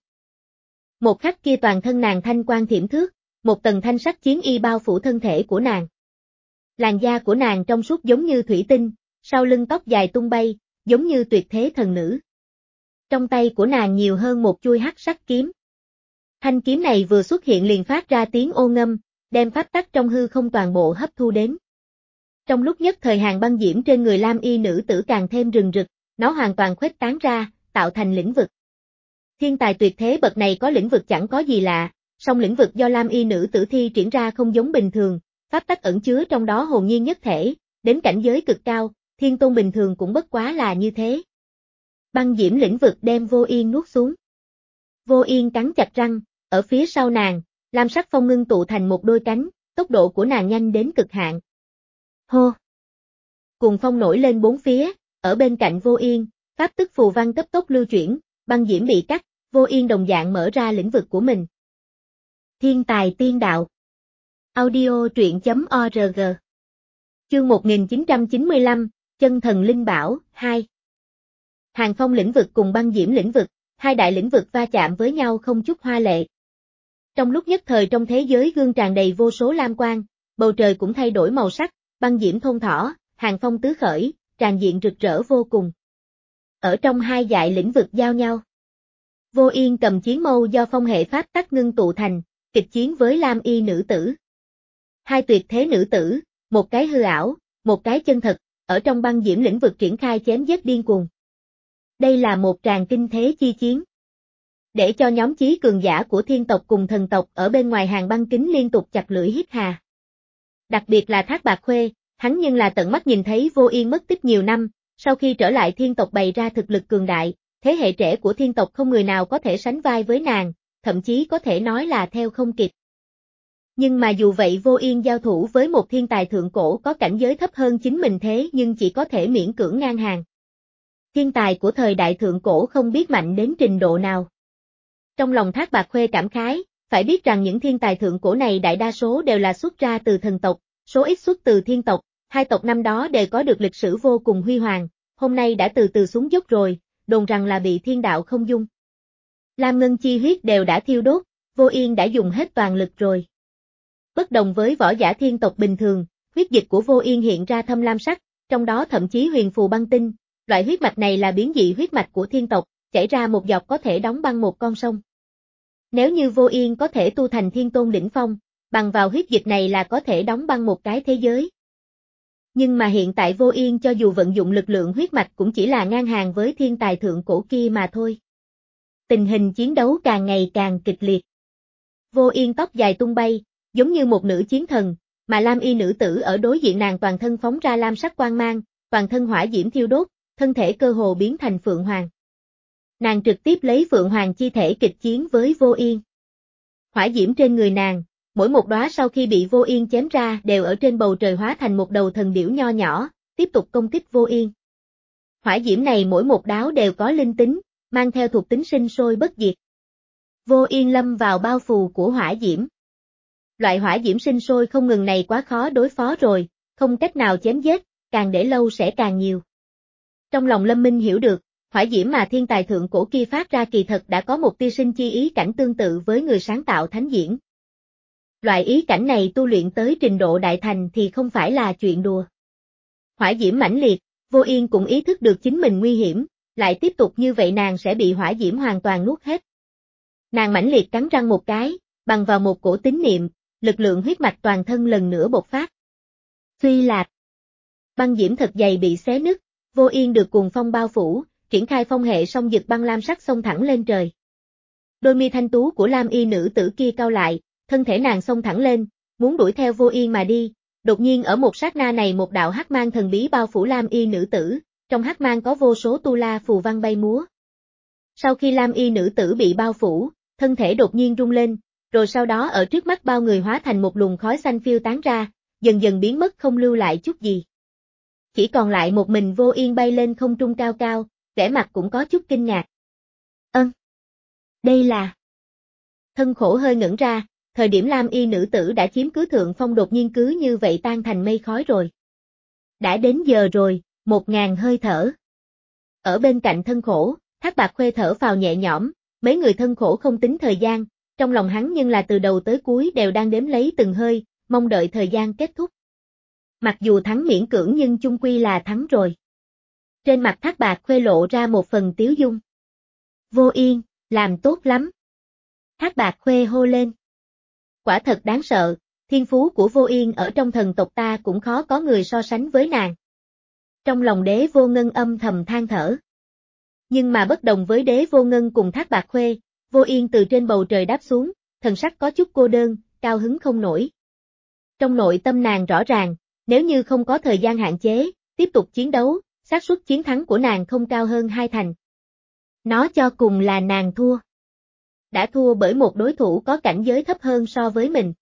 Một khắc kia toàn thân nàng thanh quang thiểm thước, một tầng thanh sắc chiến y bao phủ thân thể của nàng. Làn da của nàng trong suốt giống như thủy tinh, sau lưng tóc dài tung bay, giống như tuyệt thế thần nữ. Trong tay của nàng nhiều hơn một chuôi hắc sắc kiếm. Thanh kiếm này vừa xuất hiện liền phát ra tiếng ô ngâm, đem pháp tắc trong hư không toàn bộ hấp thu đến. Trong lúc nhất thời hàng băng diễm trên người Lam y nữ tử càng thêm rừng rực, nó hoàn toàn khuếch tán ra, tạo thành lĩnh vực. Thiên tài tuyệt thế bậc này có lĩnh vực chẳng có gì lạ, song lĩnh vực do Lam y nữ tử thi triển ra không giống bình thường, pháp tắc ẩn chứa trong đó hồn nhiên nhất thể, đến cảnh giới cực cao, thiên tôn bình thường cũng bất quá là như thế. Băng diễm lĩnh vực đem Vô Yên nuốt xuống. Vô Yên cắn chặt răng, ở phía sau nàng, lam sắc phong ngưng tụ thành một đôi cánh, tốc độ của nàng nhanh đến cực hạn. Hô! Cuồng phong nổi lên bốn phía, ở bên cạnh Vô Yên, pháp tức phù văn cấp tốc lưu chuyển, băng diễm bị cắt, Vô Yên đồng dạng mở ra lĩnh vực của mình. Thiên tài tiên đạo. Audio truyện chấm org. Chương một nghìn chín trăm chín mươi lăm, Chân thần linh bảo, hai. Hàng phong lĩnh vực cùng băng diễm lĩnh vực, hai đại lĩnh vực va chạm với nhau không chút hoa lệ. Trong lúc nhất thời trong thế giới gương tràn đầy vô số lam quang, bầu trời cũng thay đổi màu sắc, băng diễm thôn thỏ, hàng phong tứ khởi, tràn diện rực rỡ vô cùng. Ở trong hai dải lĩnh vực giao nhau, Vô Yên cầm chiến mâu do phong hệ pháp tắc ngưng tụ thành, kịch chiến với Lam y nữ tử. Hai tuyệt thế nữ tử, một cái hư ảo, một cái chân thật, ở trong băng diễm lĩnh vực triển khai chém giết điên cuồng. Đây là một tràng kinh thế chi chiến. Để cho nhóm chí cường giả của thiên tộc cùng thần tộc ở bên ngoài hàng băng kính liên tục chặt lưỡi hít hà. Đặc biệt là Thác Bạc Khuê, hắn nhưng là tận mắt nhìn thấy Vô Yên mất tích nhiều năm, sau khi trở lại thiên tộc bày ra thực lực cường đại, thế hệ trẻ của thiên tộc không người nào có thể sánh vai với nàng, thậm chí có thể nói là theo không kịp. Nhưng mà dù vậy Vô Yên giao thủ với một thiên tài thượng cổ có cảnh giới thấp hơn chính mình thế nhưng chỉ có thể miễn cưỡng ngang hàng. Thiên tài của thời đại thượng cổ không biết mạnh đến trình độ nào. Trong lòng Thác Bạc Khuê cảm khái, phải biết rằng những thiên tài thượng cổ này đại đa số đều là xuất ra từ thần tộc, số ít xuất từ thiên tộc, hai tộc năm đó đều có được lịch sử vô cùng huy hoàng, hôm nay đã từ từ xuống dốc rồi, đồn rằng là bị thiên đạo không dung. Lam ngân chi huyết đều đã thiêu đốt, Vô Yên đã dùng hết toàn lực rồi. Bất đồng với võ giả thiên tộc bình thường, huyết dịch của Vô Yên hiện ra thâm lam sắc, trong đó thậm chí huyền phù băng tinh, loại huyết mạch này là biến dị huyết mạch của thiên tộc, chảy ra một giọt có thể đóng băng một con sông. Nếu như Vô Yên có thể tu thành thiên tôn đỉnh phong, bằng vào huyết dịch này là có thể đóng băng một cái thế giới. Nhưng mà hiện tại Vô Yên cho dù vận dụng lực lượng huyết mạch cũng chỉ là ngang hàng với thiên tài thượng cổ kia mà thôi. Tình hình chiến đấu càng ngày càng kịch liệt. Vô Yên tóc dài tung bay, giống như một nữ chiến thần, mà Lam y nữ tử ở đối diện nàng toàn thân phóng ra lam sắc quang mang, toàn thân hỏa diễm thiêu đốt, thân thể cơ hồ biến thành Phượng Hoàng. Nàng trực tiếp lấy Phượng Hoàng chi thể kịch chiến với Vô Yên. Hỏa diễm trên người nàng, mỗi một đóa sau khi bị Vô Yên chém ra đều ở trên bầu trời hóa thành một đầu thần điểu nho nhỏ, tiếp tục công kích Vô Yên. Hỏa diễm này mỗi một đáo đều có linh tính, mang theo thuộc tính sinh sôi bất diệt. Vô Yên lâm vào bao phù của hỏa diễm. Loại hỏa diễm sinh sôi không ngừng này quá khó đối phó rồi, không cách nào chém giết, càng để lâu sẽ càng nhiều. Trong lòng Lâm Minh hiểu được, Hỏa diễm mà thiên tài thượng cổ kia phát ra kỳ thật đã có một tia sinh chi ý cảnh tương tự với người sáng tạo thánh diễn. Loại ý cảnh này tu luyện tới trình độ đại thành thì không phải là chuyện đùa. Hỏa diễm mãnh liệt, Vô Yên cũng ý thức được chính mình nguy hiểm, lại tiếp tục như vậy nàng sẽ bị hỏa diễm hoàn toàn nuốt hết. Nàng mãnh liệt cắn răng một cái, bằng vào một cổ tín niệm, lực lượng huyết mạch toàn thân lần nữa bộc phát. Suy lạc. Băng diễm thật dày bị xé nứt, Vô Yên được cuồng phong bao phủ, triển khai phong hệ song dực băng lam sắc xông thẳng lên trời. Đôi mi thanh tú của lam y nữ tử kia cau lại, thân thể nàng xông thẳng lên, muốn đuổi theo Vô Yên mà đi. Đột nhiên ở một sát na này một đạo hắc mang thần bí bao phủ lam y nữ tử, trong hắc mang có vô số tu la phù văn bay múa. Sau khi lam y nữ tử bị bao phủ, thân thể đột nhiên rung lên, rồi sau đó ở trước mắt bao người hóa thành một luồng khói xanh phiêu tán ra, dần dần biến mất không lưu lại chút gì. Chỉ còn lại một mình Vô Yên bay lên không trung cao cao, vẻ mặt cũng có chút kinh ngạc. Ân! Đây là... Thân khổ hơi ngẩn ra, thời điểm lam y nữ tử đã chiếm cứ thượng phong đột nhiên cứ như vậy tan thành mây khói rồi. Đã đến giờ rồi, một ngàn hơi thở. Ở bên cạnh thân khổ, Thác Bạt Khuê thở phào nhẹ nhõm, mấy người thân khổ không tính thời gian, trong lòng hắn nhưng là từ đầu tới cuối đều đang đếm lấy từng hơi, mong đợi thời gian kết thúc. Mặc dù thắng miễn cưỡng nhưng chung quy là thắng rồi. Trên mặt Thác Bạt Khuê lộ ra một phần tiếu dung. Vô Yên, làm tốt lắm. Thác Bạt Khuê hô lên. Quả thật đáng sợ, thiên phú của Vô Yên ở trong thần tộc ta cũng khó có người so sánh với nàng. Trong lòng Đế Vô Ngân âm thầm than thở. Nhưng mà bất đồng với Đế Vô Ngân cùng Thác Bạt Khuê, Vô Yên từ trên bầu trời đáp xuống, thần sắc có chút cô đơn, cao hứng không nổi. Trong nội tâm nàng rõ ràng, nếu như không có thời gian hạn chế, tiếp tục chiến đấu, xác suất chiến thắng của nàng không cao hơn hai thành. Nó cho cùng là nàng thua. Đã thua bởi một đối thủ có cảnh giới thấp hơn so với mình.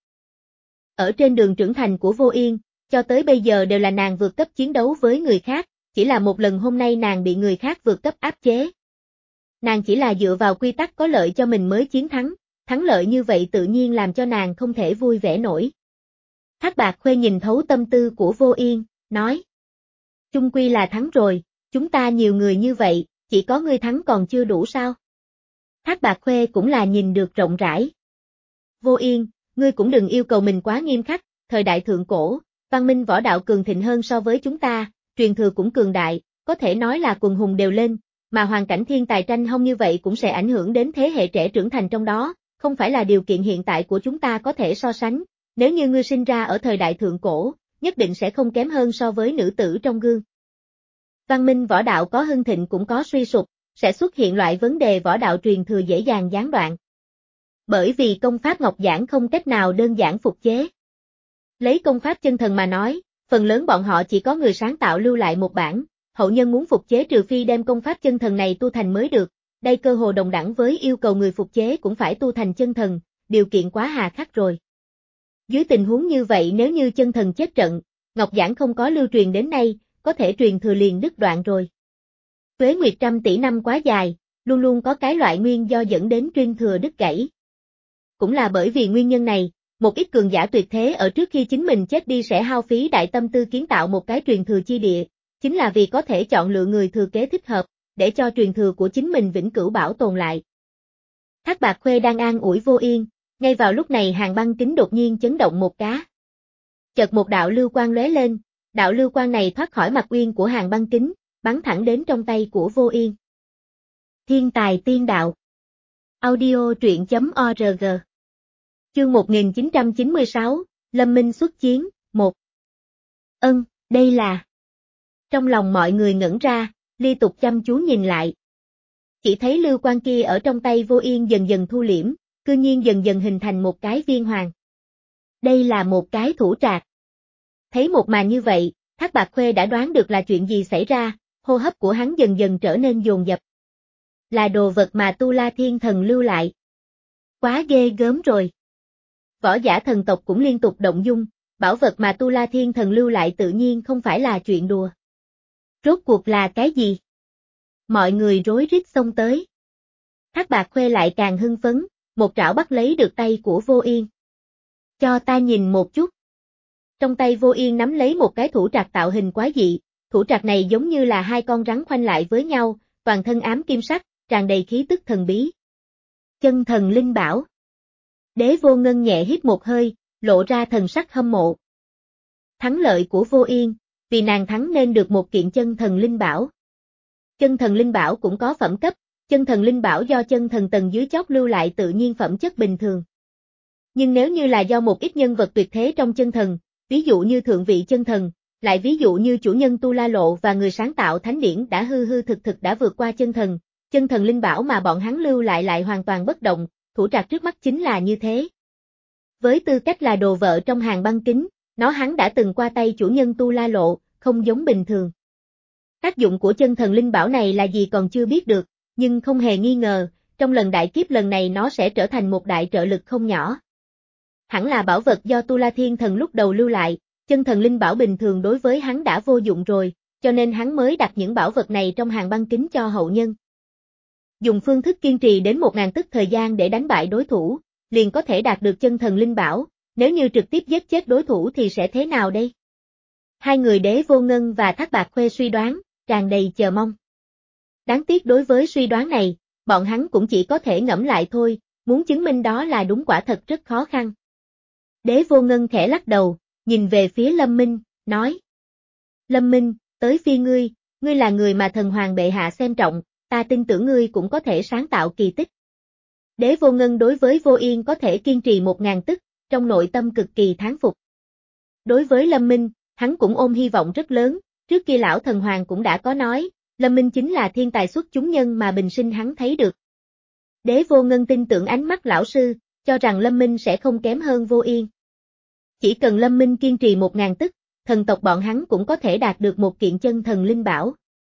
Ở trên đường trưởng thành của Vô Yên, cho tới bây giờ đều là nàng vượt cấp chiến đấu với người khác, chỉ là một lần hôm nay nàng bị người khác vượt cấp áp chế. Nàng chỉ là dựa vào quy tắc có lợi cho mình mới chiến thắng, thắng lợi như vậy tự nhiên làm cho nàng không thể vui vẻ nổi. Thác Bạt Khuê nhìn thấu tâm tư của Vô Yên, nói. Chung quy là thắng rồi, chúng ta nhiều người như vậy, chỉ có ngươi thắng còn chưa đủ sao? Thác Bạt Khuê cũng là nhìn được rộng rãi. Vô Yên, ngươi cũng đừng yêu cầu mình quá nghiêm khắc, thời đại thượng cổ, văn minh võ đạo cường thịnh hơn so với chúng ta, truyền thừa cũng cường đại, có thể nói là quần hùng đều lên, mà hoàn cảnh thiên tài tranh hông như vậy cũng sẽ ảnh hưởng đến thế hệ trẻ trưởng thành trong đó, không phải là điều kiện hiện tại của chúng ta có thể so sánh, nếu như ngươi sinh ra ở thời đại thượng cổ, nhất định sẽ không kém hơn so với nữ tử trong gương. Văn minh võ đạo có hưng thịnh cũng có suy sụp, sẽ xuất hiện loại vấn đề võ đạo truyền thừa dễ dàng gián đoạn. Bởi vì công pháp ngọc giản không cách nào đơn giản phục chế. Lấy công pháp chân thần mà nói, phần lớn bọn họ chỉ có người sáng tạo lưu lại một bản, hậu nhân muốn phục chế trừ phi đem công pháp chân thần này tu thành mới được, đây cơ hồ đồng đẳng với yêu cầu người phục chế cũng phải tu thành chân thần, điều kiện quá hà khắc rồi. Dưới tình huống như vậy nếu như chân thần chết trận, ngọc giản không có lưu truyền đến nay, có thể truyền thừa liền đứt đoạn rồi. Tuế nguyệt trăm tỷ năm quá dài, luôn luôn có cái loại nguyên do dẫn đến truyền thừa đứt gãy. Cũng là bởi vì nguyên nhân này, một ít cường giả tuyệt thế ở trước khi chính mình chết đi sẽ hao phí đại tâm tư kiến tạo một cái truyền thừa chi địa, chính là vì có thể chọn lựa người thừa kế thích hợp, để cho truyền thừa của chính mình vĩnh cửu bảo tồn lại. Thác Bạt Khuê đang an ủi Vô Yên, ngay vào lúc này hàng băng kính đột nhiên chấn động một cái. Chợt một đạo lưu quang lóe lên, đạo lưu quang này thoát khỏi mặt uyên của hàng băng kính, bắn thẳng đến trong tay của Vô Yên. Thiên tài tiên đạo. Audio truyện chấm org. Chương một nghìn chín trăm chín mươi sáu, Lâm Minh xuất chiến, một. Ân, đây là... Trong lòng mọi người ngẩn ra, liên tục chăm chú nhìn lại. Chỉ thấy lưu quang kia ở trong tay Vô Yên dần dần thu liễm, cư nhiên dần dần hình thành một cái viên hoàng. Đây là một cái thủ trạc. Thấy một màn như vậy, Thác Bạt Khuê đã đoán được là chuyện gì xảy ra, hô hấp của hắn dần dần trở nên dồn dập. Là đồ vật mà Tu La Thiên Thần lưu lại. Quá ghê gớm rồi. Võ giả thần tộc cũng liên tục động dung, bảo vật mà Tu La Thiên Thần lưu lại tự nhiên không phải là chuyện đùa. Rốt cuộc là cái gì? Mọi người rối rít xông tới. Thác Bạt Khuê lại càng hưng phấn, một trảo bắt lấy được tay của Vô Yên. Cho ta nhìn một chút. Trong tay Vô Yên nắm lấy một cái thủ trạc tạo hình quái dị, thủ trạc này giống như là hai con rắn khoanh lại với nhau, toàn thân ám kim sắc, tràn đầy khí tức thần bí. Chân thần linh bảo. Đế Vô Ngân nhẹ hít một hơi, lộ ra thần sắc hâm mộ. Thắng lợi của Vô Yên, vì nàng thắng nên được một kiện chân thần linh bảo. Chân thần linh bảo cũng có phẩm cấp, chân thần linh bảo do chân thần tầng dưới chót lưu lại tự nhiên phẩm chất bình thường. Nhưng nếu như là do một ít nhân vật tuyệt thế trong chân thần, ví dụ như thượng vị chân thần, lại ví dụ như chủ nhân Tu La Lộ và người sáng tạo thánh điển đã hư hư thực thực đã vượt qua chân thần, chân thần linh bảo mà bọn hắn lưu lại lại hoàn toàn bất động, thủ trạc trước mắt chính là như thế. Với tư cách là đồ vợ trong hàng băng kính, nó hắn đã từng qua tay chủ nhân Tu La Lộ, không giống bình thường. Tác dụng của chân thần linh bảo này là gì còn chưa biết được, nhưng không hề nghi ngờ, trong lần đại kiếp lần này nó sẽ trở thành một đại trợ lực không nhỏ. Hẳn là bảo vật do Tu La Thiên Thần lúc đầu lưu lại, chân thần linh bảo bình thường đối với hắn đã vô dụng rồi, cho nên hắn mới đặt những bảo vật này trong hàng băng kính cho hậu nhân. Dùng phương thức kiên trì đến một ngàn tức thời gian để đánh bại đối thủ, liền có thể đạt được chân thần linh bảo, nếu như trực tiếp giết chết đối thủ thì sẽ thế nào đây? Hai người Đế Vô Ngân và Thác Bạt Khuê suy đoán, tràn đầy chờ mong. Đáng tiếc đối với suy đoán này, bọn hắn cũng chỉ có thể ngẫm lại thôi, muốn chứng minh đó là đúng quả thật rất khó khăn. Đế Vô Ngân khẽ lắc đầu, nhìn về phía Lâm Minh, nói. Lâm Minh, tới phi ngươi, ngươi là người mà thần hoàng bệ hạ xem trọng, ta tin tưởng ngươi cũng có thể sáng tạo kỳ tích. Đế Vô Ngân đối với Vô Yên có thể kiên trì một ngàn tức, trong nội tâm cực kỳ thán phục. Đối với Lâm Minh, hắn cũng ôm hy vọng rất lớn, trước kia lão thần hoàng cũng đã có nói, Lâm Minh chính là thiên tài xuất chúng nhân mà bình sinh hắn thấy được. Đế Vô Ngân tin tưởng ánh mắt lão sư, cho rằng Lâm Minh sẽ không kém hơn Vô Yên. Chỉ cần Lâm Minh kiên trì một ngàn tức, thần tộc bọn hắn cũng có thể đạt được một kiện chân thần linh bảo.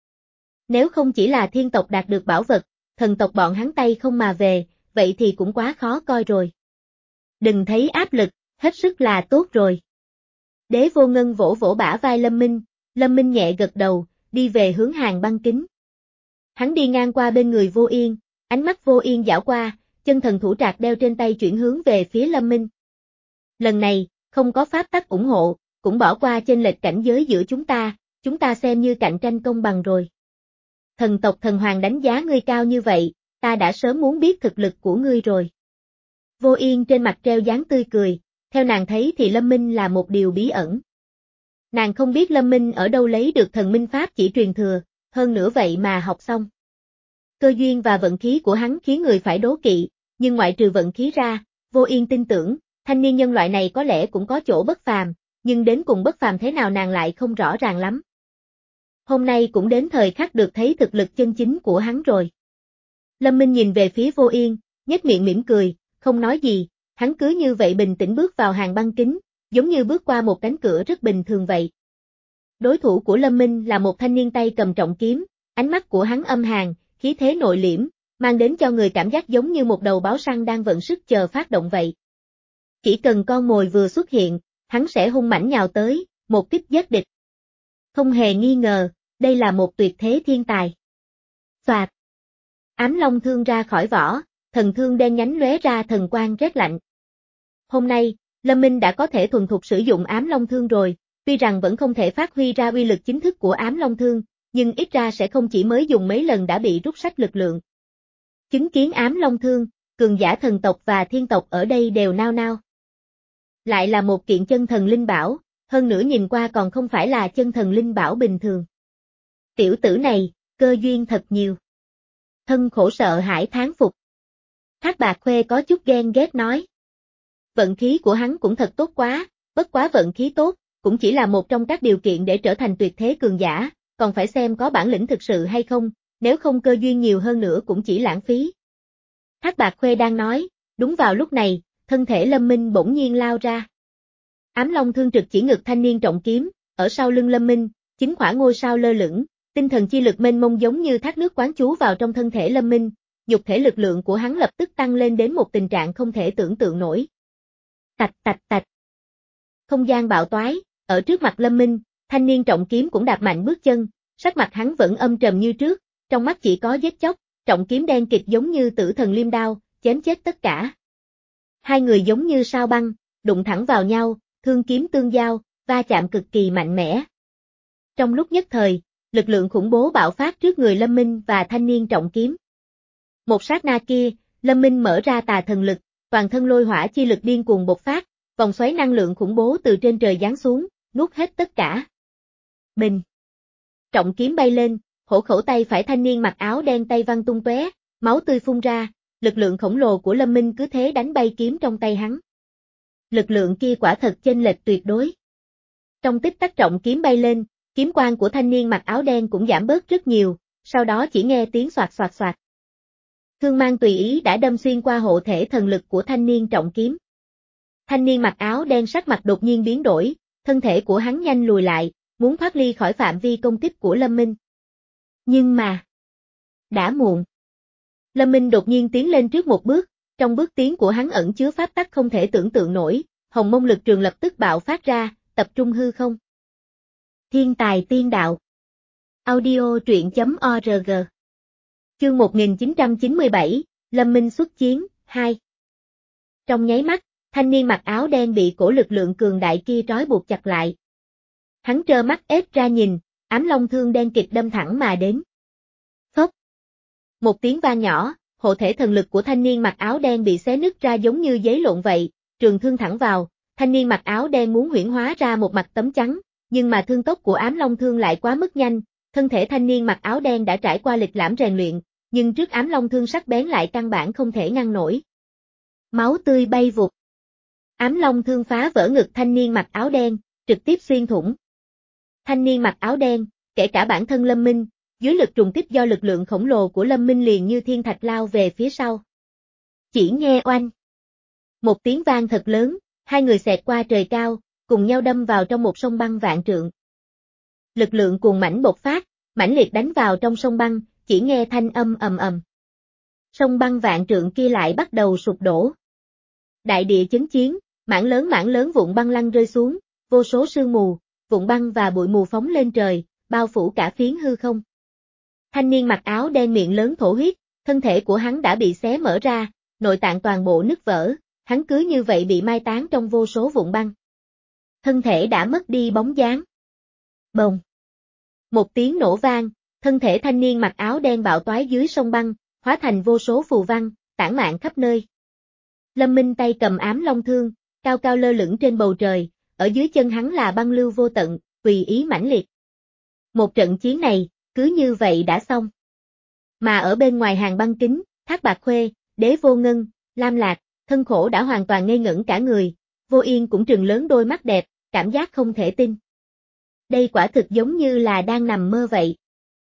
Nếu không chỉ là thiên tộc đạt được bảo vật, thần tộc bọn hắn tay không mà về, vậy thì cũng quá khó coi rồi. Đừng thấy áp lực, hết sức là tốt rồi. Đế Vô Ngân vỗ vỗ bả vai Lâm Minh, Lâm Minh nhẹ gật đầu, đi về hướng hàng băng kính. Hắn đi ngang qua bên người Vô Yên, ánh mắt Vô Yên dảo qua, chân thần thủ trạc đeo trên tay chuyển hướng về phía Lâm Minh. Lần này, không có pháp tắc ủng hộ, cũng bỏ qua chênh lệch cảnh giới giữa chúng ta, chúng ta xem như cạnh tranh công bằng rồi. Thần tộc thần hoàng đánh giá ngươi cao như vậy, ta đã sớm muốn biết thực lực của ngươi rồi. Vô Yên trên mặt treo dáng tươi cười, theo nàng thấy thì Lâm Minh là một điều bí ẩn. Nàng không biết Lâm Minh ở đâu lấy được thần minh pháp chỉ truyền thừa, hơn nữa vậy mà học xong. Cơ duyên và vận khí của hắn khiến người phải đố kỵ, nhưng ngoại trừ vận khí ra, Vô Yên tin tưởng, thanh niên nhân loại này có lẽ cũng có chỗ bất phàm, nhưng đến cùng bất phàm thế nào nàng lại không rõ ràng lắm. Hôm nay cũng đến thời khắc được thấy thực lực chân chính của hắn rồi. Lâm Minh nhìn về phía Vô Yên, nhếch miệng mỉm cười, không nói gì, hắn cứ như vậy bình tĩnh bước vào hàng băng kính, giống như bước qua một cánh cửa rất bình thường vậy. Đối thủ của Lâm Minh là một thanh niên tay cầm trọng kiếm, ánh mắt của hắn âm hàn, khí thế nội liễm, mang đến cho người cảm giác giống như một đầu báo săn đang vận sức chờ phát động vậy. Chỉ cần con mồi vừa xuất hiện, hắn sẽ hung mãnh nhào tới, một kích giết địch. Không hề nghi ngờ, đây là một tuyệt thế thiên tài. Phạt. Ám long thương ra khỏi vỏ, thần thương đen nhánh lóe ra thần quang rét lạnh. Hôm nay, Lâm Minh đã có thể thuần thục sử dụng ám long thương rồi, tuy rằng vẫn không thể phát huy ra uy lực chính thức của ám long thương, nhưng ít ra sẽ không chỉ mới dùng mấy lần đã bị rút sách lực lượng. Chứng kiến ám long thương, cường giả thần tộc và thiên tộc ở đây đều nao nao. Lại là một kiện chân thần linh bảo, hơn nữa nhìn qua còn không phải là chân thần linh bảo bình thường. Tiểu tử này, cơ duyên thật nhiều. Thân khổ sợ hãi thán phục. Thác Bạt Khuê có chút ghen ghét nói. Vận khí của hắn cũng thật tốt quá, bất quá vận khí tốt, cũng chỉ là một trong các điều kiện để trở thành tuyệt thế cường giả, còn phải xem có bản lĩnh thực sự hay không, nếu không cơ duyên nhiều hơn nữa cũng chỉ lãng phí. Thác Bạt Khuê đang nói, đúng vào lúc này, thân thể Lâm Minh bỗng nhiên lao ra. Ám long thương trực chỉ ngực thanh niên trọng kiếm, ở sau lưng Lâm Minh, chính khỏa ngôi sao lơ lửng, tinh thần chi lực mênh mông giống như thác nước quán chú vào trong thân thể Lâm Minh, nhục thể lực lượng của hắn lập tức tăng lên đến một tình trạng không thể tưởng tượng nổi. Tạch tạch tạch. Không gian bạo toái, ở trước mặt Lâm Minh, thanh niên trọng kiếm cũng đạp mạnh bước chân, sắc mặt hắn vẫn âm trầm như trước, trong mắt chỉ có giết chóc, trọng kiếm đen kịt giống như tử thần liêm đao, chém chết tất cả. Hai người giống như sao băng, đụng thẳng vào nhau, thương kiếm tương giao, va chạm cực kỳ mạnh mẽ. Trong lúc nhất thời, lực lượng khủng bố bạo phát trước người Lâm Minh và thanh niên trọng kiếm. Một sát na kia, Lâm Minh mở ra tà thần lực, toàn thân lôi hỏa chi lực điên cuồng bộc phát, vòng xoáy năng lượng khủng bố từ trên trời giáng xuống, nuốt hết tất cả. Bình. Trọng kiếm bay lên, hổ khẩu tay phải thanh niên mặc áo đen tay văng tung tóe, máu tươi phun ra, lực lượng khổng lồ của Lâm Minh cứ thế đánh bay kiếm trong tay hắn. Lực lượng kia quả thật chênh lệch tuyệt đối. Trong tích tắc trọng kiếm bay lên, kiếm quang của thanh niên mặc áo đen cũng giảm bớt rất nhiều, sau đó chỉ nghe tiếng xoạt xoạt xoạt. Thương mang tùy ý đã đâm xuyên qua hộ thể thần lực của thanh niên trọng kiếm. Thanh niên mặc áo đen sắc mặt đột nhiên biến đổi, thân thể của hắn nhanh lùi lại, muốn thoát ly khỏi phạm vi công kích của Lâm Minh. Nhưng mà... đã muộn. Lâm Minh đột nhiên tiến lên trước một bước, trong bước tiến của hắn ẩn chứa pháp tắc không thể tưởng tượng nổi, hồng mông lực trường lập tức bạo phát ra, tập trung hư không. Thiên tài tiên đạo. Audio truyện chấm org. Chương một nghìn chín trăm chín mươi bảy, Lâm Minh xuất chiến, hai. Trong nháy mắt, thanh niên mặc áo đen bị cổ lực lượng cường đại kia trói buộc chặt lại. Hắn trơ mắt ép ra nhìn, ám long thương đen kịch đâm thẳng mà đến. Phốc. Một tiếng vang nhỏ, hộ thể thần lực của thanh niên mặc áo đen bị xé nứt ra giống như giấy lộn vậy, trường thương thẳng vào, thanh niên mặc áo đen muốn huyễn hóa ra một mặt tấm trắng, nhưng mà thương tốc của ám long thương lại quá mức nhanh, thân thể thanh niên mặc áo đen đã trải qua lịch lãm rèn luyện, nhưng trước ám long thương sắc bén lại căn bản không thể ngăn nổi. Máu tươi bay vụt. Ám long thương phá vỡ ngực thanh niên mặc áo đen, trực tiếp xuyên thủng. Thanh niên mặc áo đen, kể cả bản thân Lâm Minh, dưới lực trùng kích do lực lượng khổng lồ của Lâm Minh liền như thiên thạch lao về phía sau. Chỉ nghe oanh. Một tiếng vang thật lớn, hai người xẹt qua trời cao, cùng nhau đâm vào trong một sông băng vạn trượng. Lực lượng cuồng mãnh bộc phát, mãnh liệt đánh vào trong sông băng, chỉ nghe thanh âm ầm ầm. Sông băng vạn trượng kia lại bắt đầu sụp đổ. Đại địa chấn chiến, mảng lớn mảng lớn vụn băng lăn rơi xuống, vô số sương mù, vụn băng và bụi mù phóng lên trời, bao phủ cả phiến hư không. Thanh niên mặc áo đen miệng lớn thổ huyết, thân thể của hắn đã bị xé mở ra, nội tạng toàn bộ nứt vỡ, hắn cứ như vậy bị mai táng trong vô số vụn băng. Thân thể đã mất đi bóng dáng. Bồng. Một tiếng nổ vang, thân thể thanh niên mặc áo đen bạo toái dưới sông băng, hóa thành vô số phù văn, tản mạn khắp nơi. Lâm Minh tay cầm ám long thương, cao cao lơ lửng trên bầu trời, ở dưới chân hắn là băng lưu vô tận, tùy ý mãnh liệt. Một trận chiến này, cứ như vậy đã xong. Mà ở bên ngoài hàng băng kính, Thác Bạt Khuê, Đế Vô Ngân, Lam Lạc, Thân Khổ đã hoàn toàn ngây ngẩn cả người, Vô Yên cũng trừng lớn đôi mắt đẹp, cảm giác không thể tin. Đây quả thực giống như là đang nằm mơ vậy.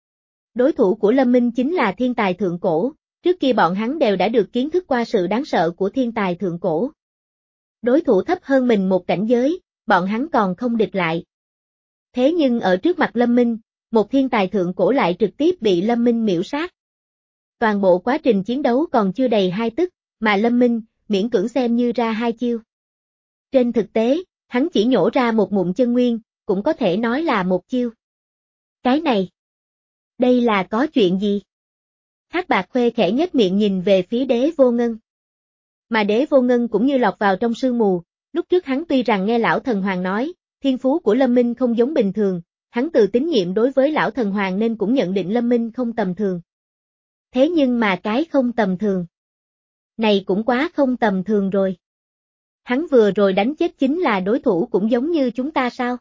Đối thủ của Lâm Minh chính là thiên tài thượng cổ, trước kia bọn hắn đều đã được kiến thức qua sự đáng sợ của thiên tài thượng cổ. Đối thủ thấp hơn mình một cảnh giới, bọn hắn còn không địch lại. Thế nhưng ở trước mặt Lâm Minh, một thiên tài thượng cổ lại trực tiếp bị Lâm Minh miểu sát. Toàn bộ quá trình chiến đấu còn chưa đầy hai tức, mà Lâm Minh miễn cưỡng xem như ra hai chiêu. Trên thực tế, hắn chỉ nhổ ra một ngụm chân nguyên, cũng có thể nói là một chiêu. Cái này, đây là có chuyện gì? Thác Bạt Khuê khẽ nhếch miệng nhìn về phía Đế Vô Ngân. Mà Đế Vô Ngân cũng như lọt vào trong sương mù, lúc trước hắn tuy rằng nghe lão thần hoàng nói, thiên phú của Lâm Minh không giống bình thường, hắn từ tín nhiệm đối với lão thần hoàng nên cũng nhận định Lâm Minh không tầm thường. Thế nhưng mà cái không tầm thường này cũng quá không tầm thường rồi. Hắn vừa rồi đánh chết chính là đối thủ cũng giống như chúng ta sao?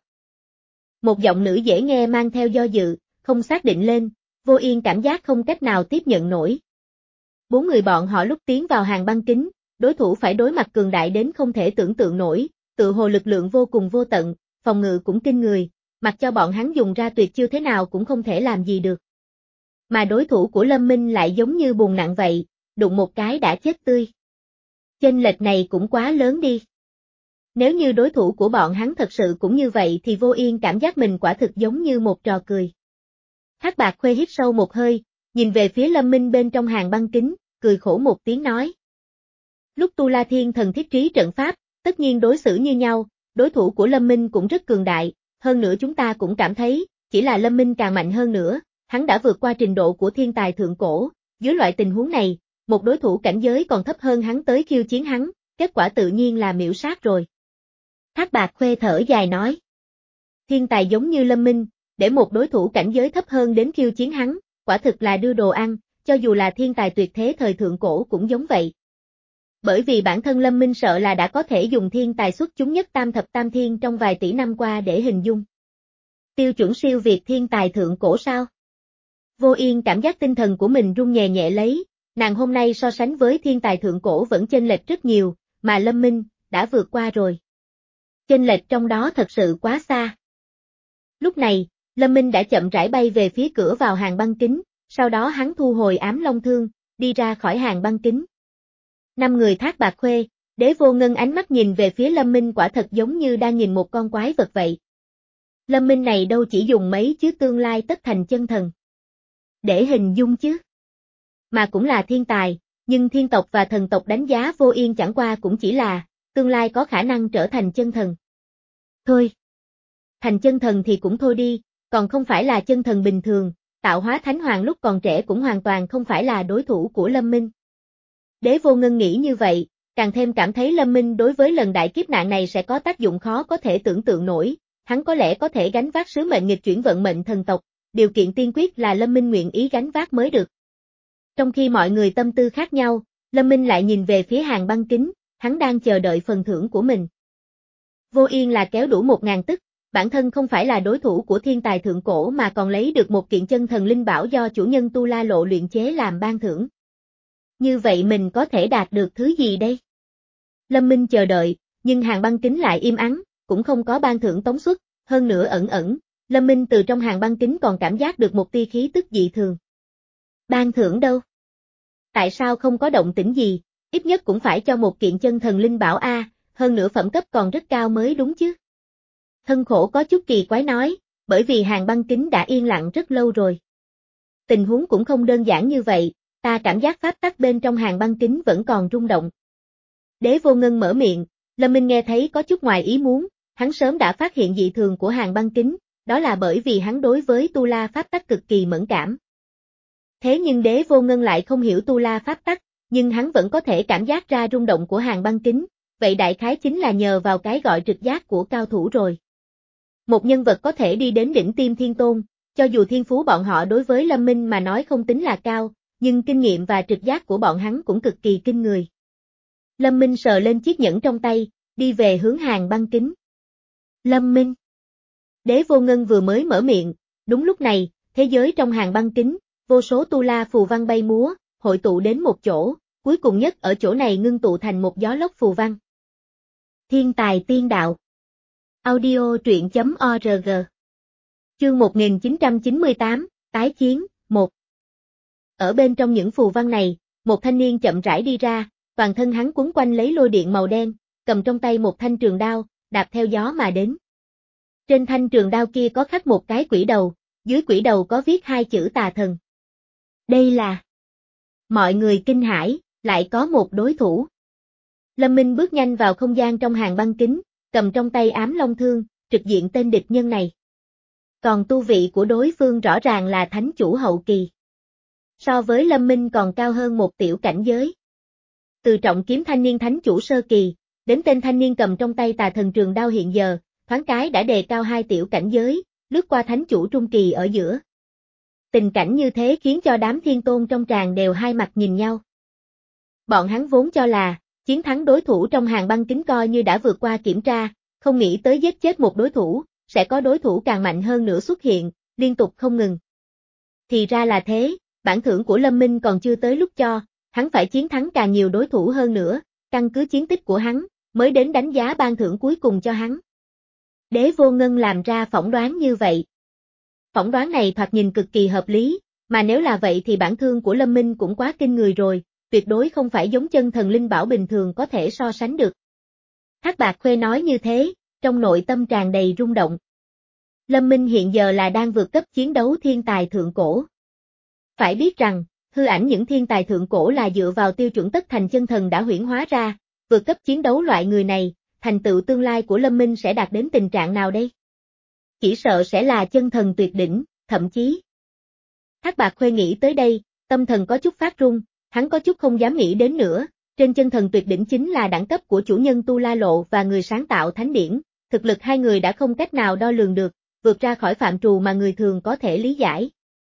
Một giọng nữ dễ nghe mang theo do dự, không xác định lên, Vô Yên cảm giác không cách nào tiếp nhận nổi. Bốn người bọn họ lúc tiến vào hàng băng kính, đối thủ phải đối mặt cường đại đến không thể tưởng tượng nổi, tự hồ lực lượng vô cùng vô tận, phòng ngự cũng kinh người, mặc cho bọn hắn dùng ra tuyệt chiêu thế nào cũng không thể làm gì được. Mà đối thủ của Lâm Minh lại giống như bùn nặng vậy, đụng một cái đã chết tươi. Chênh lệch này cũng quá lớn đi. Nếu như đối thủ của bọn hắn thật sự cũng như vậy thì Vô Yên cảm giác mình quả thực giống như một trò cười. Thác Bạt Khuê hít sâu một hơi, nhìn về phía Lâm Minh bên trong hàng băng kính, cười khổ một tiếng nói. Lúc Tu La Thiên Thần thiết trí trận pháp, tất nhiên đối xử như nhau, đối thủ của Lâm Minh cũng rất cường đại, hơn nữa chúng ta cũng cảm thấy, chỉ là Lâm Minh càng mạnh hơn nữa, hắn đã vượt qua trình độ của thiên tài thượng cổ, dưới loại tình huống này, một đối thủ cảnh giới còn thấp hơn hắn tới khiêu chiến hắn, kết quả tự nhiên là miểu sát rồi. Thác Bạt Khuê thở dài nói. Thiên tài giống như Lâm Minh, để một đối thủ cảnh giới thấp hơn đến khiêu chiến hắn, quả thực là đưa đồ ăn, cho dù là thiên tài tuyệt thế thời thượng cổ cũng giống vậy. Bởi vì bản thân Lâm Minh sợ là đã có thể dùng thiên tài xuất chúng nhất tam thập tam thiên trong vài tỷ năm qua để hình dung. Tiêu chuẩn siêu việt thiên tài thượng cổ sao? Vô Yên cảm giác tinh thần của mình rung nhẹ nhẹ lấy, nàng hôm nay so sánh với thiên tài thượng cổ vẫn chênh lệch rất nhiều, mà Lâm Minh đã vượt qua rồi. Chênh lệch trong đó thật sự quá xa. Lúc này, Lâm Minh đã chậm rãi bay về phía cửa vào hàng băng kính, sau đó hắn thu hồi ám long thương, đi ra khỏi hàng băng kính. Năm người Thác Bạt Khuê, Đế Vô Ngân ánh mắt nhìn về phía Lâm Minh quả thật giống như đang nhìn một con quái vật vậy. Lâm Minh này đâu chỉ dùng mấy chữ tương lai tất thành chân thần để hình dung chứ. Mà cũng là thiên tài, nhưng thiên tộc và thần tộc đánh giá Vô Yên chẳng qua cũng chỉ là tương lai có khả năng trở thành chân thần. Thôi. Thành chân thần thì cũng thôi đi, còn không phải là chân thần bình thường, tạo hóa thánh hoàng lúc còn trẻ cũng hoàn toàn không phải là đối thủ của Lâm Minh. Đế Vô Ngân nghĩ như vậy, càng thêm cảm thấy Lâm Minh đối với lần đại kiếp nạn này sẽ có tác dụng khó có thể tưởng tượng nổi, hắn có lẽ có thể gánh vác sứ mệnh nghịch chuyển vận mệnh thần tộc, điều kiện tiên quyết là Lâm Minh nguyện ý gánh vác mới được. Trong khi mọi người tâm tư khác nhau, Lâm Minh lại nhìn về phía hàng băng kính, hắn đang chờ đợi phần thưởng của mình. Vô Yên là kéo đủ một ngàn tức, bản thân không phải là đối thủ của thiên tài thượng cổ mà còn lấy được một kiện chân thần linh bảo do chủ nhân Tu La Lộ luyện chế làm ban thưởng. Như vậy mình có thể đạt được thứ gì đây? Lâm Minh chờ đợi, nhưng hàng băng kính lại im ắng, cũng không có ban thưởng tống xuất, hơn nữa ẩn ẩn, Lâm Minh từ trong hàng băng kính còn cảm giác được một tia khí tức dị thường. Ban thưởng đâu? Tại sao không có động tĩnh gì, ít nhất cũng phải cho một kiện chân thần linh bảo a, hơn nữa phẩm cấp còn rất cao mới đúng chứ. Thân khổ có chút kỳ quái nói, bởi vì hàng băng kính đã yên lặng rất lâu rồi. Tình huống cũng không đơn giản như vậy, ta cảm giác pháp tắc bên trong hàng băng kính vẫn còn rung động. Đế Vô Ngân mở miệng, Lâm Minh nghe thấy có chút ngoài ý muốn, hắn sớm đã phát hiện dị thường của hàng băng kính, đó là bởi vì hắn đối với Tu La pháp tắc cực kỳ mẫn cảm. Thế nhưng Đế Vô Ngân lại không hiểu Tu La pháp tắc, nhưng hắn vẫn có thể cảm giác ra rung động của hàng băng kính, vậy đại khái chính là nhờ vào cái gọi trực giác của cao thủ rồi. Một nhân vật có thể đi đến đỉnh tiêm thiên tôn, cho dù thiên phú bọn họ đối với Lâm Minh mà nói không tính là cao, nhưng kinh nghiệm và trực giác của bọn hắn cũng cực kỳ kinh người. Lâm Minh sờ lên chiếc nhẫn trong tay, đi về hướng hàng băng kính. Lâm Minh. Đế Vô Ngân vừa mới mở miệng, đúng lúc này, thế giới trong hàng băng kính, vô số tu la phù văn bay múa, hội tụ đến một chỗ, cuối cùng nhất ở chỗ này ngưng tụ thành một gió lốc phù văn. Thiên tài tiên đạo. Audio truyện chấm org. Chương một nghìn chín trăm chín mươi tám, Tái chiến, một. Ở bên trong những phù văn này, một thanh niên chậm rãi đi ra, toàn thân hắn quấn quanh lấy lôi điện màu đen, cầm trong tay một thanh trường đao, đạp theo gió mà đến. Trên thanh trường đao kia có khắc một cái quỷ đầu, dưới quỷ đầu có viết hai chữ tà thần. Đây là... Mọi người kinh hãi, lại có một đối thủ. Lâm Minh bước nhanh vào không gian trong hàng băng kính, cầm trong tay ám long thương, trực diện tên địch nhân này. Còn tu vị của đối phương rõ ràng là thánh chủ hậu kỳ. So với Lâm Minh còn cao hơn một tiểu cảnh giới. Từ trọng kiếm thanh niên thánh chủ sơ kỳ, đến tên thanh niên cầm trong tay tà thần trường đao hiện giờ, thoáng cái đã đề cao hai tiểu cảnh giới, lướt qua thánh chủ trung kỳ ở giữa. Tình cảnh như thế khiến cho đám thiên tôn trong tràng đều hai mặt nhìn nhau. Bọn hắn vốn cho là, chiến thắng đối thủ trong hàng băng kính coi như đã vượt qua kiểm tra, không nghĩ tới giết chết một đối thủ, sẽ có đối thủ càng mạnh hơn nữa xuất hiện, liên tục không ngừng. Thì ra là thế, bản thưởng của Lâm Minh còn chưa tới lúc cho, hắn phải chiến thắng càng nhiều đối thủ hơn nữa, căn cứ chiến tích của hắn, mới đến đánh giá ban thưởng cuối cùng cho hắn. Đế Vô Ngân làm ra phỏng đoán như vậy. Phỏng đoán này thoạt nhìn cực kỳ hợp lý, mà nếu là vậy thì bản thương của Lâm Minh cũng quá kinh người rồi, tuyệt đối không phải giống chân thần linh bảo bình thường có thể so sánh được. Thác Bạt Khuê nói như thế, trong nội tâm tràn đầy rung động. Lâm Minh hiện giờ là đang vượt cấp chiến đấu thiên tài thượng cổ. Phải biết rằng, hư ảnh những thiên tài thượng cổ là dựa vào tiêu chuẩn tất thành chân thần đã huyễn hóa ra, vượt cấp chiến đấu loại người này, thành tựu tương lai của Lâm Minh sẽ đạt đến tình trạng nào đây? Chỉ sợ sẽ là chân thần tuyệt đỉnh, thậm chí. Thác Bạt Khuê nghĩ tới đây, tâm thần có chút phát run, hắn có chút không dám nghĩ đến nữa, trên chân thần tuyệt đỉnh chính là đẳng cấp của chủ nhân Tu La Lộ và người sáng tạo thánh điển, thực lực hai người đã không cách nào đo lường được, vượt ra khỏi phạm trù mà người thường có thể lý giải.